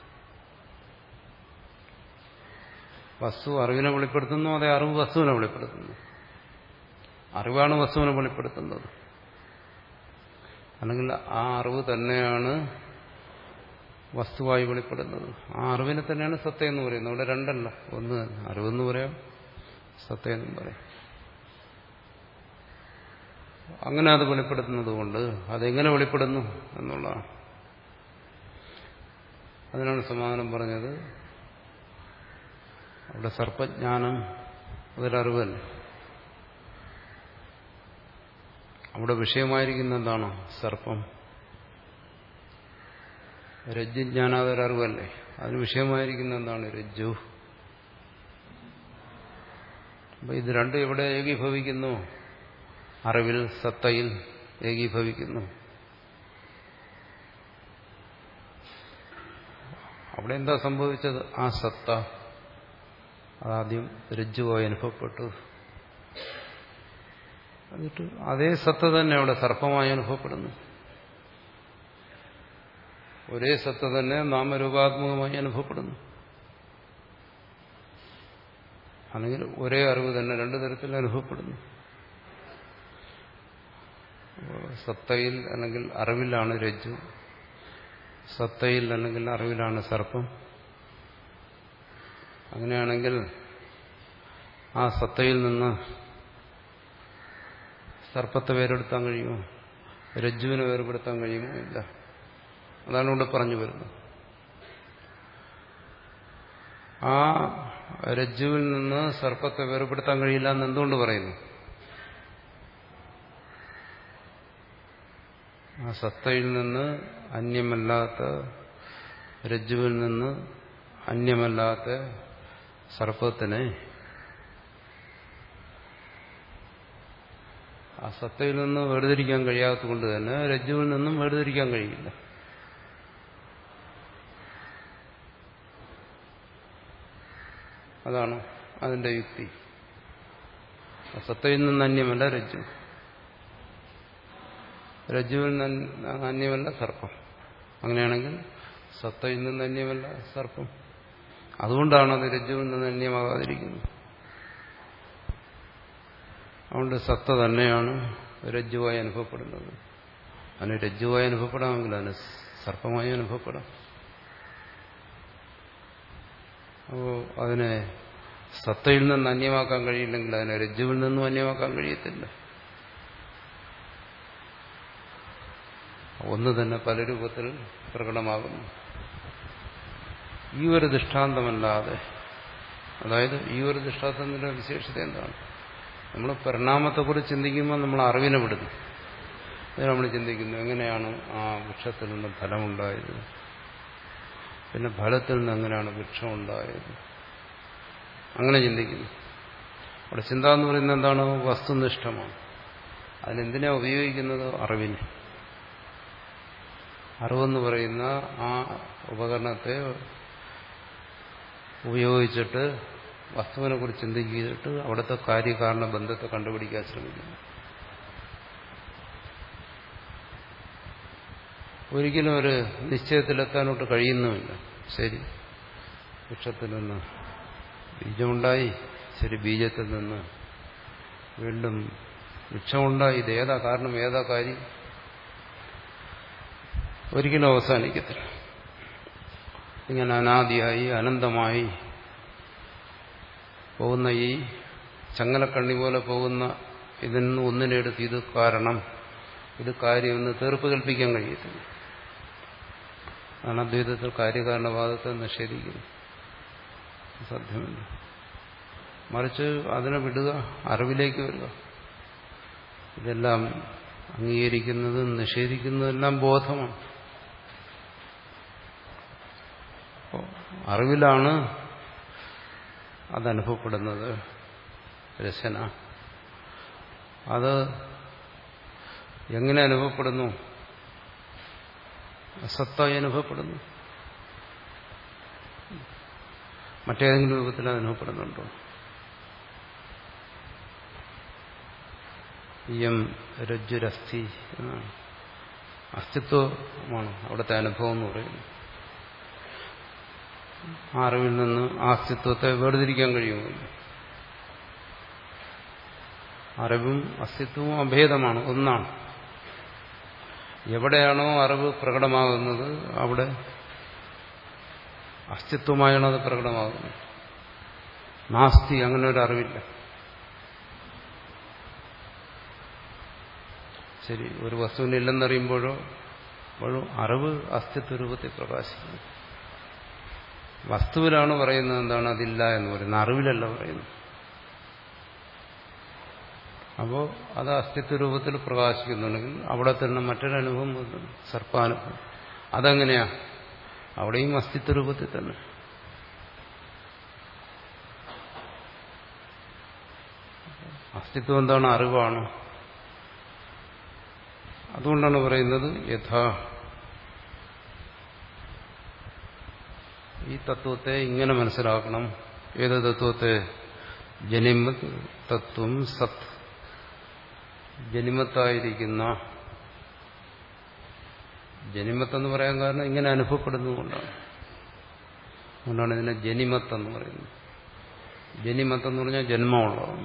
വസ്തു അറിവിനെ വെളിപ്പെടുത്തുന്നു, അതേ അറിവ് വസ്തുവിനെ വെളിപ്പെടുത്തുന്നു. അറിവാണ് വസ്തുവിനെ വെളിപ്പെടുത്തുന്നത്. അല്ലെങ്കിൽ ആ അറിവ് തന്നെയാണ് വസ്തുവായി വെളിപ്പെടുന്നത്. ആ അറിവിനെ തന്നെയാണ് സത്ത എന്ന് പറയുന്നത്. ഇവിടെ രണ്ടല്ല, ഒന്ന് തന്നെ. അറിവെന്ന് പറയാം, സത്ത എന്നും പറയാം. അങ്ങനെ അത് വെളിപ്പെടുത്തുന്നത് കൊണ്ട് അതെങ്ങനെ വെളിപ്പെടുന്നു എന്നുള്ളതാണ്. അതിനാണ് സമാധാനം പറഞ്ഞത്. അവിടെ സർപ്പജ്ഞാനം അതൊരറിവല്ല. അവിടെ വിഷയമായിരിക്കുന്ന എന്താണ്? സർപ്പം. രജ്ജുജ്ഞാനം അതൊരറിവല്ലേ. അതിന് വിഷയമായിരിക്കുന്ന എന്താണ്? രജ്ജു. അപ്പൊ ഇത് രണ്ടും എവിടെ ഏകീഭവിക്കുന്നു? അറിവിൽ, സത്തയിൽ ഏകീഭവിക്കുന്നു. അവിടെ എന്താ സംഭവിച്ചത്? ആ സത്ത അതാദ്യം രജ്ജുവായി അനുഭവപ്പെട്ടു. എന്നിട്ട് അതേ സത്ത തന്നെ അവിടെ സർപ്പമായി അനുഭവപ്പെടുന്നു. ഒരേ സത്ത തന്നെ നാമരൂപാത്മകമായി അനുഭവപ്പെടുന്നു. അല്ലെങ്കിൽ ഒരേ അറിവ് തന്നെ രണ്ടു തരത്തിൽ അനുഭവപ്പെടുന്നു. സത്തയിൽ അല്ലെങ്കിൽ അറിവിലാണ് രജ്ജു, സത്തയിൽ അല്ലെങ്കിൽ അറിവിലാണ് സർപ്പം. അങ്ങനെയാണെങ്കിൽ ആ സത്തയിൽ നിന്ന് സർപ്പത്തെ വേർപെടുത്താൻ കഴിയുമോ? രജ്ജുവിനെ വേർപെടുത്താൻ കഴിയുമോ? ഇല്ല. അതാണ് ഇവിടെ പറഞ്ഞു വരുന്നത്. ആ രജ്ജുവിൽ നിന്ന് സർപ്പത്തെ വേർപെടുത്താൻ കഴിയില്ല എന്ന് എന്തുകൊണ്ട് പറയുന്നു? ആ സത്തയിൽ നിന്ന് അന്യമല്ലാത്ത, രജ്ജുവിൽ നിന്ന് അന്യമല്ലാത്ത സർപ്പത്തിനെ ആ സത്തയിൽ നിന്ന് വേർതിരിക്കാൻ കഴിയാത്തതുകൊണ്ട് തന്നെ രജ്ജുവിൽ നിന്നും വേർതിരിക്കാൻ കഴിയില്ല. അതാണ് അതിന്റെ യുക്തി. സത്തയിൽ നിന്ന് അന്യമല്ല രജ്ജു, രജ്ജുവിൽ നിന്ന് അന്യമല്ല സർപ്പം. അങ്ങനെയാണെങ്കിൽ സത്തയിൽ നിന്ന് അന്യമല്ല സർപ്പം. അതുകൊണ്ടാണ് അത് രജ്ജുവിൽ നിന്ന് അന്യമാകാതിരിക്കുന്നത്. അതുകൊണ്ട് സത്ത തന്നെയാണ് രജ്ജുവായി അനുഭവപ്പെടുന്നത്. അതിന് രജ്ജുവായി അനുഭവപ്പെടാമെങ്കിൽ അതിന് സർപ്പമായി അനുഭവപ്പെടാം. അപ്പോൾ അതിനെ സത്തയിൽ നിന്ന് അന്യമാക്കാൻ കഴിയില്ലെങ്കിൽ അതിനെ രജ്ജുവിൽ നിന്നും അന്യമാക്കാൻ കഴിയത്തില്ല. ഒന്ന് തന്നെ പല രൂപത്തിൽ പ്രകടമാകുന്നു. ഈ ഒരു ദൃഷ്ടാന്തമല്ലാതെ, അതായത് ഈ ഒരു ദൃഷ്ടാന്തത്തിന്റെ വിശേഷത എന്താണ്? നമ്മൾ പരിണാമത്തെക്കുറിച്ച് ചിന്തിക്കുമ്പോൾ നമ്മൾ അറിവിനെ വിടുന്നു. അത് നമ്മൾ ചിന്തിക്കുന്നു, എങ്ങനെയാണ് ആ വൃക്ഷത്തിൽ നിന്ന് ഫലമുണ്ടായത്, പിന്നെ ഫലത്തിൽ നിന്ന് എങ്ങനെയാണ് വൃക്ഷം ഉണ്ടായത്, അങ്ങനെ ചിന്തിക്കുന്നു. അവിടെ ചിന്ത എന്ന് പറയുന്നത് എന്താണ്? വസ്തുനിഷ്ഠമാണ്. അതിനെന്തിനാ ഉപയോഗിക്കുന്നത്? അറിവിന്. അറിവെന്ന് പറയുന്ന ആ ഉപകരണത്തെ ഉപയോഗിച്ചിട്ട് വസ്തുവിനെ കുറിച്ച് ചിന്തിച്ചിട്ട് അവിടുത്തെ കാര്യകാരണ ബന്ധത്തെ കണ്ടുപിടിക്കാൻ ശ്രമിക്കുന്നു. ഒരിക്കലും ഒരു നിശ്ചയത്തിലെത്താനോട്ട് കഴിയുന്നുമില്ല. ശരി, വൃക്ഷത്തിൽ നിന്ന് ബീജമുണ്ടായി, ശരി, ബീജത്തിൽ നിന്ന് വീണ്ടും വൃക്ഷമുണ്ടായി. ഇത് ഏതാ കാരണം, ഏതാ കാര്യം? ഒരിക്കലും അവസാനിക്കത്തില്ല. ഇങ്ങനെ അനാദിയായി അനന്തമായി പോകുന്ന ഈ ചങ്ങലക്കണ്ണി പോലെ പോകുന്ന ഇതിൽ നിന്ന് ഒന്നിനെടുത്ത് ഇത് കാരണം, ഇത് കാര്യമെന്ന് തീർപ്പ് കൽപ്പിക്കാൻ കഴിയത്തില്ല. അതാണ് അദ്വൈതത്തിൽ കാര്യകാരണവാദത്തെ നിഷേധിക്കുന്നത്. സാധ്യമല്ല. മറിച്ച് അതിനെ വിടുക, അറിവിലേക്ക് വരിക. ഇതെല്ലാം അംഗീകരിക്കുന്നതും നിഷേധിക്കുന്നതെല്ലാം ബോധമാണ്. അറിവിലാണ് അതനുഭവപ്പെടുന്നത്. രചന അത് എങ്ങനെ അനുഭവപ്പെടുന്നു? സത്തായി അനുഭവപ്പെടുന്നു. മറ്റേതെങ്കിലും രൂപത്തിൽ അനുഭവപ്പെടുന്നുണ്ടോ? ഇയം രജ്ജുരസ്ഥി എന്നാണ്. അസ്തിത്വമാണ് അവിടുത്തെ അനുഭവം എന്ന് പറയുന്നത്. ആ അറിവിൽ നിന്ന് ആ അസ്തിത്വത്തെ വേർതിരിക്കാൻ കഴിയുമോ? അറിവും അസ്തിത്വവും അഭേദമാണ്, ഒന്നാണ്. എവിടെയാണോ അറിവ് പ്രകടമാകുന്നത് അവിടെ അസ്തിത്വമായാണ് അത് പ്രകടമാകുന്നത്. നാസ്തി, അങ്ങനെ ഒരു അറിവില്ല. ശരി, ഒരു വസ്തുവിനില്ലെന്നറിയുമ്പോഴോ അപ്പോഴും അറിവ് അസ്തിത്വ രൂപത്തിൽ പ്രകാശിക്കുന്നു. വസ്തുവിലാണ് പറയുന്നത് എന്താണ് അതില്ല എന്ന് പറയുന്നത്, അറിവിലല്ല പറയുന്നത്. അപ്പോൾ അത് അസ്തിത്വ രൂപത്തിൽ പ്രകാശിക്കുന്നുണ്ടെങ്കിൽ അവിടെ തന്നെ മറ്റൊരനുഭവം വരുന്നു, സർപ്പാനുഭവം. അതെങ്ങനെയാ? അവിടെയും അസ്തിത്വ രൂപത്തിൽ തന്നെ. അസ്തിത്വം എന്താണ്? അറിവാണ്. അതുകൊണ്ടാണ് പറയുന്നത് യഥാ, ഈ തത്വത്തെ ഇങ്ങനെ മനസ്സിലാക്കണം. ഏത് തത്വത്തെ? ജനിമത് തത്വം സത്. ജനിമത്തായിരിക്കുന്ന, ജനിമത്തെന്ന് പറയാൻ കാരണം ഇങ്ങനെ അനുഭവപ്പെടുന്നതുകൊണ്ടാണ്. അതുകൊണ്ടാണ് ഇതിനെ ജനിമത്തെന്ന് പറയുന്നത്. ജനിമത്തെന്ന് പറഞ്ഞാൽ ജന്മമുള്ളതാണ്.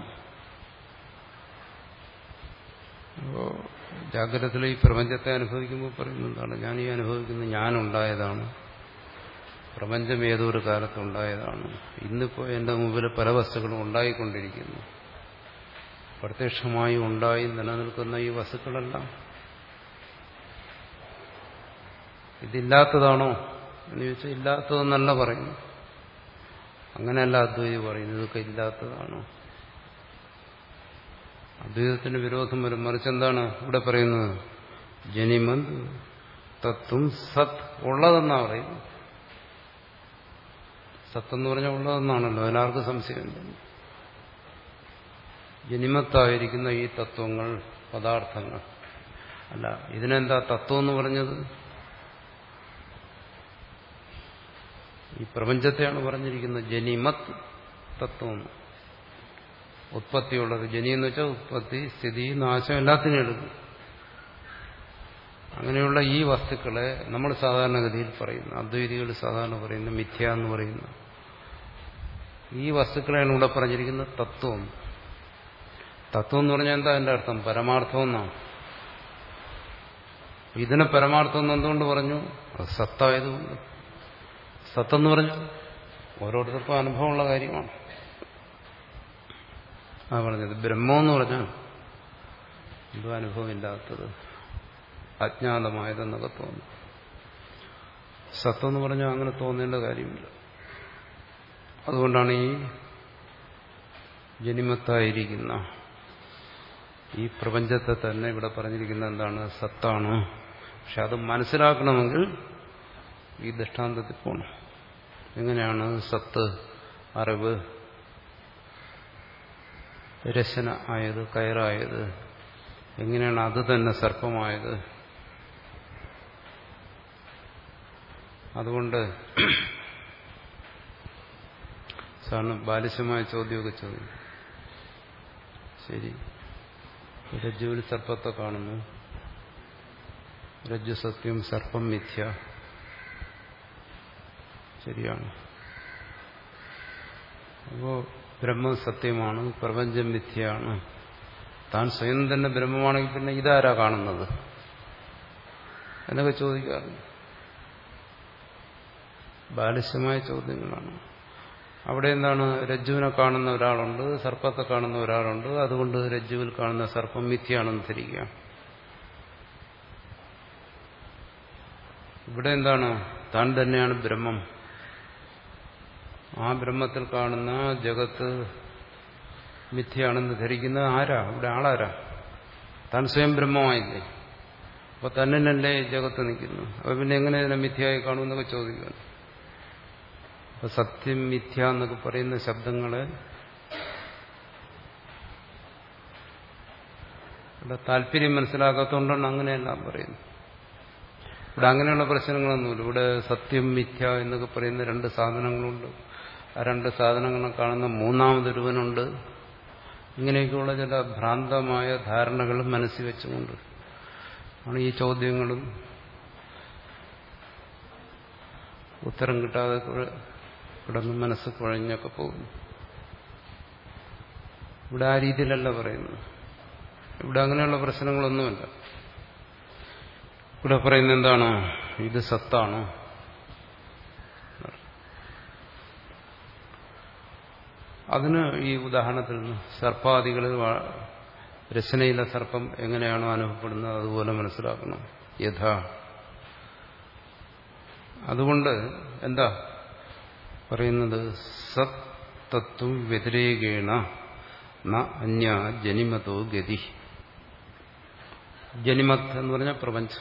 അപ്പോൾ ജാഗ്രതത്തിൽ ഈ പ്രപഞ്ചത്തെ അനുഭവിക്കുമ്പോൾ പറയുന്നതാണ്, ഞാൻ ഈ അനുഭവിക്കുന്നത് ഞാനുണ്ടായതാണ്, പ്രപഞ്ചം ഏതോ ഒരു കാലത്തുണ്ടായതാണ്, ഇന്നിപ്പോൾ എൻ്റെ മുമ്പിൽ പല വസ്തുക്കളും ഉണ്ടായിക്കൊണ്ടിരിക്കുന്നു, പ്രത്യക്ഷമായി ഉണ്ടായി നിലനിൽക്കുന്ന ഈ വസ്തുക്കളെല്ലാം ഇതില്ലാത്തതാണോ എന്ന് ചോദിച്ചാൽ ഇല്ലാത്തതെന്നല്ല പറയുന്നു. അങ്ങനെയല്ല അദ്വൈതി പറയുന്നത്, ഇതൊക്കെ ഇല്ലാത്തതാണോ. അദ്വൈതത്തിന് വിരോധം വരും. മറിച്ച് എന്താണ് ഇവിടെ പറയുന്നത്? ജനിമത് തത്വം സത്, ഉള്ളതെന്നാ പറയുന്നത്. സത്തെന്ന് പറഞ്ഞാൽ ഉള്ളതെന്നാണല്ലോ, അതിനാർക്ക് സംശയമില്ല. ജനിമത്തായിരിക്കുന്ന ഈ തത്വങ്ങൾ, പദാർത്ഥങ്ങൾ അല്ല. ഇതിനെന്താ തത്വം എന്ന് പറഞ്ഞത്? ഈ പ്രപഞ്ചത്തെയാണ് പറഞ്ഞിരിക്കുന്നത് ജനിമത് തത്വം. ഉത്പത്തിയുള്ളത്. ജനി എന്ന് വെച്ചാൽ ഉത്പത്തി, സ്ഥിതി, നാശം എല്ലാത്തിനും എടുക്കും. അങ്ങനെയുള്ള ഈ വസ്തുക്കളെ നമ്മൾ സാധാരണഗതിയിൽ പറയുന്നു, അദ്വൈതികൾ സാധാരണ പറയുന്ന മിഥ്യ എന്ന് പറയുന്ന ഈ വസ്തുക്കളെയാണ് ഇവിടെ പറഞ്ഞിരിക്കുന്നത് തത്വം. തത്വം എന്ന് പറഞ്ഞാൽ എന്താ അതിന്റെ അർത്ഥം? പരമാർത്ഥം എന്നാണ്. ഇതിനെ പരമാർത്ഥം എന്ന് എന്തുകൊണ്ട് പറഞ്ഞു? അത് സത്തായതുകൊണ്ട്. സത്തെന്ന് പറഞ്ഞു ഓരോരുത്തർക്കും അനുഭവമുള്ള കാര്യമാണ്. ആ പറഞ്ഞത് ബ്രഹ്മമെന്ന് പറഞ്ഞാൽ എന്തോ അനുഭവമില്ലാത്തത്, അജ്ഞാതമായതെന്നൊക്കെ തോന്നുന്നു. സത്തെന്ന് പറഞ്ഞാൽ അങ്ങനെ തോന്നേണ്ട കാര്യമില്ല. അതുകൊണ്ടാണ് ഈ ജനിമത്തായിരിക്കുന്ന ഈ പ്രപഞ്ചത്തെ തന്നെ ഇവിടെ പറഞ്ഞിരിക്കുന്നത് എന്താണ്? സത്താണ്. പക്ഷെ അത് മനസ്സിലാക്കണമെങ്കിൽ ഈ ദൃഷ്ടാന്തത്തിൽ പോകണം. എങ്ങനെയാണ് സത്ത്, അറിവ്, രശന ആയത്, കയറായത്, എങ്ങനെയാണ് അത് തന്നെ സർപ്പമായത്? അതുകൊണ്ട് സാറിന് ബാലിശമായ ചോദ്യമൊക്കെ ചോദിക്കും. ശരി, രജ്ജുവിൽ സർപ്പത്തെ കാണുന്നു, രജ്ജു സത്യം, സർപ്പം മിഥ്യ. ശരിയാണ്. അപ്പോ ബ്രഹ്മം സത്യമാണ്, പ്രപഞ്ചം മിഥ്യയാണ്. താൻ സ്വയം തന്നെ ബ്രഹ്മമാണെങ്കിൽ പിന്നെ ഇതാരാ കാണുന്നത് എന്നൊക്കെ ചോദിക്കാറുണ്ട്. ബാലിശമായ ചോദ്യങ്ങളാണ്. അവിടെ എന്താണ്? രജ്ജുവിനെ കാണുന്ന ഒരാളുണ്ട്, സർപ്പത്തെ കാണുന്ന ഒരാളുണ്ട്. അതുകൊണ്ട് രജ്ജുവിൽ കാണുന്ന സർപ്പം മിഥ്യയാണെന്ന് ധരിക്കുക. ഇവിടെ എന്താണ്? താൻ തന്നെയാണ് ബ്രഹ്മം. ആ ബ്രഹ്മത്തിൽ കാണുന്ന ജഗത്ത് മിഥ്യയാണെന്ന് ധരിക്കുന്ന ആരാ? ഇവിടെ ആളാരാ? താൻ സ്വയം ബ്രഹ്മമായില്ലേ? അപ്പൊ തന്നിനല്ലേ ജഗത്ത് നിൽക്കുന്നു. അപ്പൊ പിന്നെ എങ്ങനെ ഇതിനെ മിഥ്യയായി കാണുമെന്നൊക്കെ ചോദിക്കുകയാണ്. അപ്പൊ സത്യം മിഥ്യ എന്നൊക്കെ പറയുന്ന ശബ്ദങ്ങളെ ഇവിടെ താല്പര്യം മനസ്സിലാക്കാത്തതുകൊണ്ടാണ് അങ്ങനെയെല്ലാം പറയുന്നത്. ഇവിടെ അങ്ങനെയുള്ള പ്രശ്നങ്ങളൊന്നുമില്ല. ഇവിടെ സത്യം മിഥ്യ എന്നൊക്കെ പറയുന്ന രണ്ട് സാധനങ്ങളുണ്ട്. ആ രണ്ട് സാധനങ്ങളെ കാണുന്ന മൂന്നാമതൊരുവനുണ്ട്. ഇങ്ങനെയൊക്കെയുള്ള ചില ഭ്രാന്തമായ ധാരണകളും മനസ്സിൽ വെച്ചുകൊണ്ട് ആണ് ഈ ചോദ്യങ്ങളും ഉത്തരം കിട്ടാതെ കിടന്ന് മനസ്സ് കുഴഞ്ഞൊക്കെ പോകുന്നു. ഇവിടെ ആ രീതിയിലല്ല പറയുന്നത്. ഇവിടെ അങ്ങനെയുള്ള പ്രശ്നങ്ങളൊന്നുമില്ല. ഇവിടെ പറയുന്നത് എന്താണ്? ഇത് സത്താണ്. അതിന് ഈ ഉദാഹരണത്തിൽ നിന്ന് സർപ്പാദികളിൽ രചനയിലെ സർപ്പം എങ്ങനെയാണോ അനുഭവപ്പെടുന്നത് അതുപോലെ മനസ്സിലാക്കണം. യഥാ. അതുകൊണ്ട് എന്താ പറയുന്നത്? സത് തത്വം വ്യതിരേകേണ ന അന്യ ജനിമതോ ഗതി. ജനിമത്ത് എന്ന് പറഞ്ഞാൽ പ്രപഞ്ചം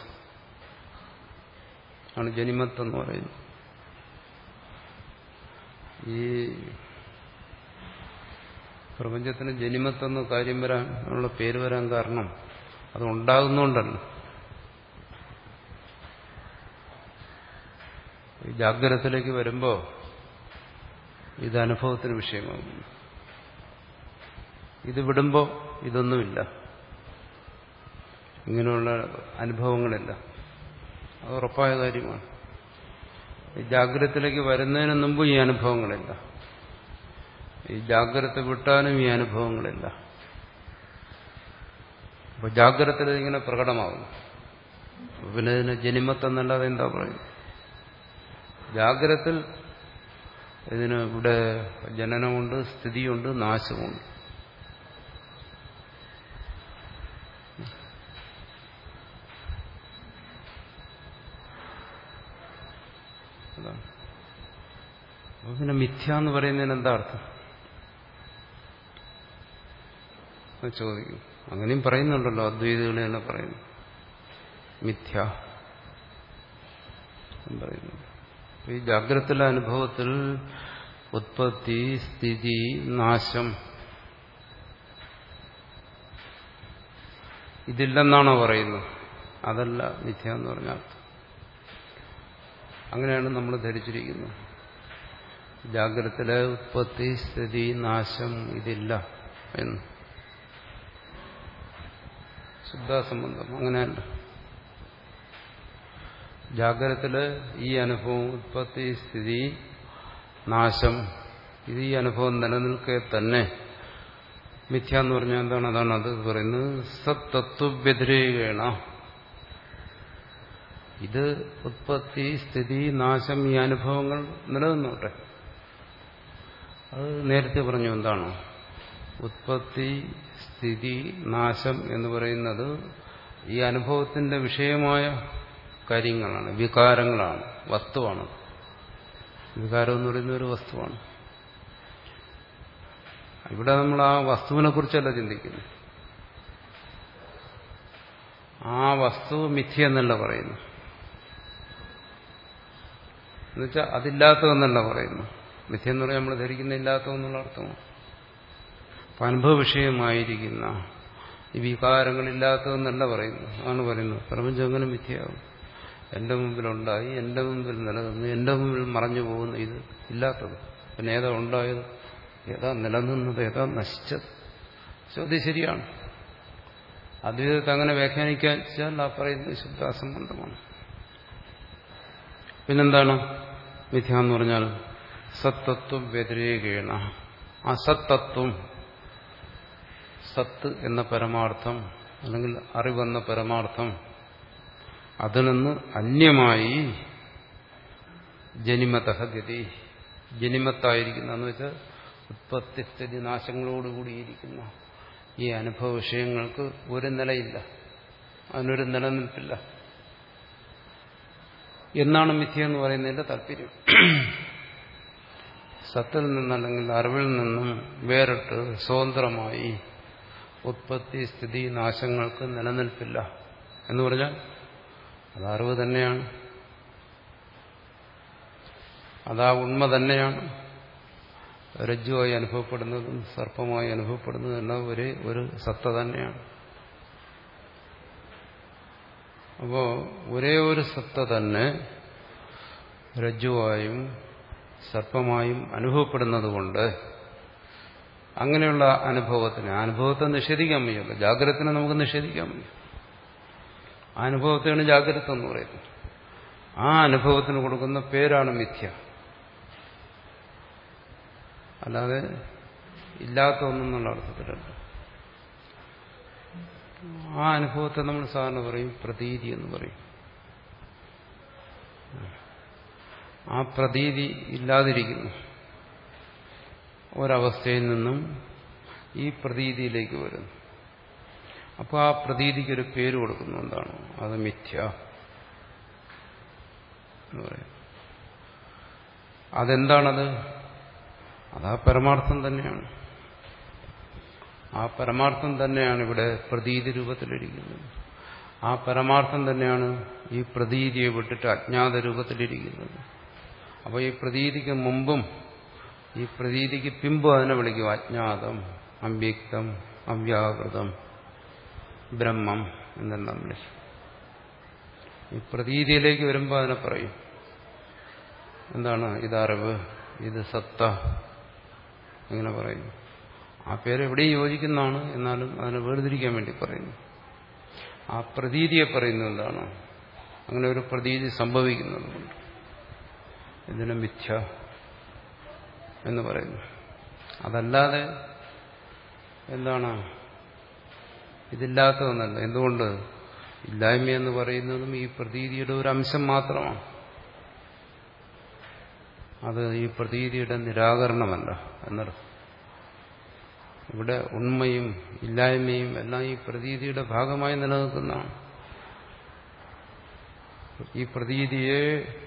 ആണ് ജനിമത്ത് എന്ന് പറയുന്നത്. ഈ പ്രപഞ്ചത്തിന് ജനിമത്തെന്ന് കാര്യം വരാൻ ഉള്ള പേര് വരാൻ കാരണം അത് ഉണ്ടാകുന്നോണ്ടല്ല. ഈ ജാഗ്രതത്തിലേക്ക് വരുമ്പോൾ ഇത് അനുഭവത്തിന് വിഷയമാകുന്നു. ഇത് വിടുമ്പോൾ ഇതൊന്നുമില്ല, ഇങ്ങനെയുള്ള അനുഭവങ്ങളില്ല. അത് ഉറപ്പായ കാര്യമാണ്. ഈ ജാഗ്രതത്തിലേക്ക് വരുന്നതിന് മുമ്പ് ഈ അനുഭവങ്ങളില്ല. ഈ ജാഗ്രത വിട്ടാലും ഈ അനുഭവങ്ങളില്ല. അപ്പൊ ജാഗ്രത ഇങ്ങനെ പ്രകടമാകും. പിന്നെ ഇതിന് ജനിമത്തെന്നല്ലാതെ എന്താ പറയുന്നത്? ജാഗ്രതത്തിൽ ഇതിന് ഇവിടെ ജനനമുണ്ട്, സ്ഥിതിയുണ്ട്, നാശമുണ്ട്. അതാണ്. അപ്പൊ പിന്നെ മിഥ്യ എന്ന് പറയുന്നതിന് എന്താ അർത്ഥം ചോദിക്കും. അങ്ങനെയും പറയുന്നുണ്ടല്ലോ, അദ്വൈതികളെ തന്നെ പറയുന്നു മിഥ്യ പറയുന്നു. ഈ ജാഗ്രതയിലെ അനുഭവത്തിൽ ഉത്പത്തി, സ്ഥിതി, നാശം ഇതില്ലെന്നാണോ പറയുന്നത്? അതല്ല മിഥ്യ എന്ന് പറഞ്ഞാൽ. അങ്ങനെയാണ് നമ്മൾ ധരിച്ചിരിക്കുന്നത്. ജാഗ്രതയിലെ ഉത്പത്തി, സ്ഥിതി, നാശം ഇതില്ല എന്ന്. ശുദ്ധാസംബന്ധം അങ്ങനെയല്ല. ജാഗ്രതത്തില് ഈ അനുഭവം, ഉത്പത്തി, സ്ഥിതി, നാശം, ഇത് ഈ അനുഭവം നിലനിൽക്കെ തന്നെ മിഥ്യ എന്ന് പറഞ്ഞാൽ എന്താണ്? അതാണ് അത് പറയുന്നത്. സത്തത്വവ്യതിരേകേണ. ഇത് ഉത്പത്തി, സ്ഥിതി, നാശം, ഈ അനുഭവങ്ങൾ നിലനിന്നോട്ടെ. അത് നേരത്തെ പറഞ്ഞു. എന്താണ് ഉത്പത്തി, സ്ഥിതി, നാശം എന്ന് പറയുന്നത്? ഈ അനുഭവത്തിന്റെ വിഷയമായ കാര്യങ്ങളാണ്, വികാരങ്ങളാണ്, വസ്തുവാണ്. വികാരം എന്ന് പറയുന്ന ഒരു വസ്തുവാണ്. ഇവിടെ നമ്മൾ ആ വസ്തുവിനെ കുറിച്ചല്ല ചിന്തിക്കുന്നു. ആ വസ്തു മിഥ്യ എന്നല്ല പറയുന്നു. എന്നുവെച്ചാൽ അതില്ലാത്തതെന്നല്ല പറയുന്നു. മിഥ്യ എന്ന് പറയാൻ നമ്മൾ ധരിക്കുന്ന ഇല്ലാത്തതെന്നുള്ള അർത്ഥമാണ്. അപ്പം അനുഭവ വിഷയമായിരിക്കുന്ന ഈ വികാരങ്ങളില്ലാത്തതെന്നല്ല പറയുന്നു. ആണ് പറയുന്നത്. പ്രപഞ്ചം അങ്ങനെ മിഥ്യയാകും. എന്റെ മുമ്പിലുണ്ടായി, എന്റെ മുമ്പിൽ നിലനിന്ന്, എന്റെ മുമ്പിൽ മറഞ്ഞു പോകുന്ന ഇത് ഇല്ലാത്തത്. പിന്നെ ഏതാ ഉണ്ടായത്, ഏതാ നിലനിന്നത്, ഏതാ നശിച്ചത്? ചോദ്യം ശരിയാണ്. അദ്വൈതത്തെ അങ്ങനെ വ്യാഖ്യാനിക്കാൻ ആ പറയുന്നത് ശുദ്ധാസംബന്ധമാണ്. പിന്നെന്താണ് മിഥ്യ എന്ന് പറഞ്ഞാൽ? സത്തത്വം വ്യതിരേകേണ. ആ സത്തത്വം, സത്ത് എന്ന പരമാർത്ഥം അല്ലെങ്കിൽ അറിവെന്ന പരമാർത്ഥം, അതിൽ നിന്ന് അന്യമായി ജനിമതഃ ഗതി, ജനിമത്തായിരിക്കുന്ന എന്ന് വെച്ചാൽ ഉത്പത്തി, സ്ഥിതി, നാശങ്ങളോടുകൂടിയിരിക്കുന്ന ഈ അനുഭവ വിഷയങ്ങൾക്ക് ഒരു നിലയില്ല, അതിനൊരു നിലനിൽപ്പില്ല. എന്നാണ് മിഥ്യ എന്ന് പറയുന്നതിന്റെ താല്പര്യം. സത്തിൽ നിന്നല്ലെങ്കിൽ അറിവിൽ നിന്നും വേറിട്ട് സ്വതന്ത്രമായി ഉത്പത്തി സ്ഥിതി നാശങ്ങൾക്ക് നിലനിൽപ്പില്ല എന്ന് പറഞ്ഞാൽ അത് അറിവ് തന്നെയാണ്, അതാ ഉണ്മ തന്നെയാണ്. രജ്ജുവായി അനുഭവപ്പെടുന്നതും സർപ്പമായി അനുഭവപ്പെടുന്നതും എല്ലാം ഒരേ ഒരു സത്ത തന്നെയാണ്. അപ്പോ ഒരേ ഒരു സത്ത തന്നെ രജ്ജുവായും സർപ്പമായും അനുഭവപ്പെടുന്നത് കൊണ്ട് അങ്ങനെയുള്ള അനുഭവത്തിന് അനുഭവത്തെ നിഷേധിക്കാൻ വയ്യല്ലോ. ജാഗ്രതത്തിനെ നമുക്ക് നിഷേധിക്കാൻ വയ്യ. ആ അനുഭവത്തെയാണ് ജാഗ്രത എന്ന് പറയുന്നത്. ആ അനുഭവത്തിന് കൊടുക്കുന്ന പേരാണ് മിഥ്യ. അല്ലാതെ ഇല്ലാത്ത ഒന്നെന്നുള്ള അർത്ഥത്തിലല്ല. ആ അനുഭവത്തെ നമ്മൾ സാധാരണ പറയും പ്രതീതി എന്ന് പറയും. ആ പ്രതീതി ഇല്ലാതിരിക്കുന്നു. ഒരവസ്ഥയിൽ നിന്നും ഈ പ്രതീതിയിലേക്ക് വരുന്നു. അപ്പോൾ ആ പ്രതീതിക്കൊരു പേര് കൊടുക്കുന്നു. എന്താണ് അത്? മിഥ്യ എന്ന് പറയും. അതെന്താണത്? അതാ പരമാർത്ഥം തന്നെയാണ്. ആ പരമാർത്ഥം തന്നെയാണ് ഇവിടെ പ്രതീതി രൂപത്തിലിരിക്കുന്നത്. ആ പരമാർത്ഥം തന്നെയാണ് ഈ പ്രതീതിയെ വിട്ടിട്ട് അജ്ഞാത രൂപത്തിലിരിക്കുന്നത്. അപ്പോൾ ഈ പ്രതീതിക്ക് മുമ്പും ഈ പ്രതീതിക്ക് പിമ്പും അതിനെ വിളിക്കും അജ്ഞാതം, അവ്യക്തം, അവ്യാകൃതം, ബ്രഹ്മം എന്നെല്ലാം വിളിക്കും. ഈ പ്രതീതിയിലേക്ക് വരുമ്പോൾ അതിനെ പറയും എന്താണ്? ഇത് അറിവ്, ഇത് സത്ത, ഇങ്ങനെ പറയുന്നു. ആ പേര് എവിടെയും യോജിക്കുന്നതാണ്, എന്നാലും അതിനെ വേർതിരിക്കാൻ വേണ്ടി പറയുന്നു. ആ പ്രതീതിയെ പറയുന്നത് എന്താണ്? അങ്ങനെ ഒരു പ്രതീതി സംഭവിക്കുന്നതുകൊണ്ട് ഇതിനെ മിഥ്യ എന്ന് പറയുന്നു. അതല്ലാതെ എന്താണ്? ഇതില്ലാത്തതൊന്നല്ല. എന്തുകൊണ്ട്? ഇല്ലായ്മ എന്ന് പറയുന്നതും ഈ പ്രതീതിയുടെ ഒരു അംശം മാത്രമാണ്. അത് ഈ പ്രതീതിയുടെ നിരാകരണമല്ല എന്നർത്ഥം. ഇവിടെ ഉണ്മയും ഇല്ലായ്മയും എല്ലാം ഈ പ്രതീതിയുടെ ഭാഗമായി നിലനിൽക്കുന്നതാണ്. ഈ പ്രതീതിയെ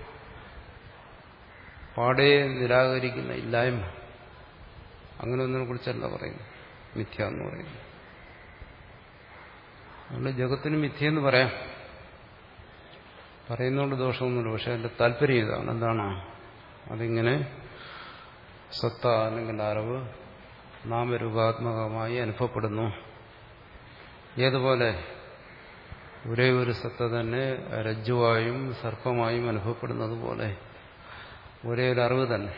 പാടെ നിരാകരിക്കുന്ന ഇല്ലായ്മ, അങ്ങനെ ഒന്നിനെ കുറിച്ചല്ല പറയുന്നു മിഥ്യ എന്ന് പറയുന്നു. അതുകൊണ്ട് ജഗത്തിന് മിഥ്യയെന്ന് പറയാം, പറയുന്നതുകൊണ്ട് ദോഷമൊന്നുമില്ല. പക്ഷെ അതിന്റെ താല്പര്യം ഇതാണ്. എന്താണ്? അതിങ്ങനെ സത്ത അല്ലെങ്കിൽ അറിവ് നാമരൂപാത്മകമായി അനുഭവപ്പെടുന്നു. ഏതുപോലെ? ഒരേ ഒരു സത്ത തന്നെ രജ്ജുവായും സർപ്പമായും അനുഭവപ്പെടുന്നത് പോലെ ഒരേ ഒരു അറിവ് തന്നെ.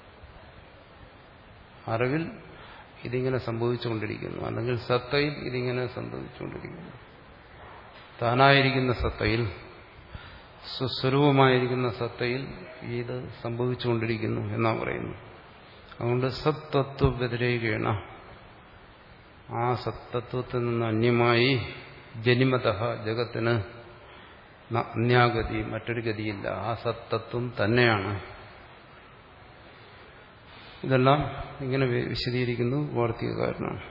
അറിവിൽ ഇതിങ്ങനെ സംഭവിച്ചുകൊണ്ടിരിക്കുന്നു, അല്ലെങ്കിൽ സത്തയിൽ ഇതിങ്ങനെ സംഭവിച്ചുകൊണ്ടിരിക്കുന്നു. താനായിരിക്കുന്ന സത്തയിൽ, സ്വസ്വരൂപമായിരിക്കുന്ന സത്തയിൽ ഇത് സംഭവിച്ചുകൊണ്ടിരിക്കുന്നു എന്നാ പറയുന്നു. അതുകൊണ്ട് സത്തത്വ വ്യതിരേകേണ, ആ സത്തത്വത്തിൽ നിന്ന് അന്യമായി ജനിമതഃ ജഗത്തിന് അന്യാഗതി, മറ്റൊരു ഗതിയില്ല. ആ സത്തത്വം തന്നെയാണ്. ഇതെല്ലാം ഇങ്ങനെ വിശദീകരിക്കുന്നു വാർത്തികകാരനാണ്.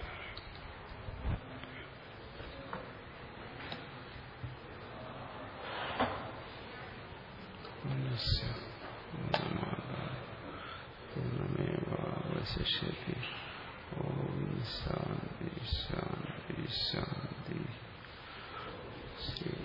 ശിഷ്യതി. ഓം ശാന്തി ശാന്തി ശാന്തി.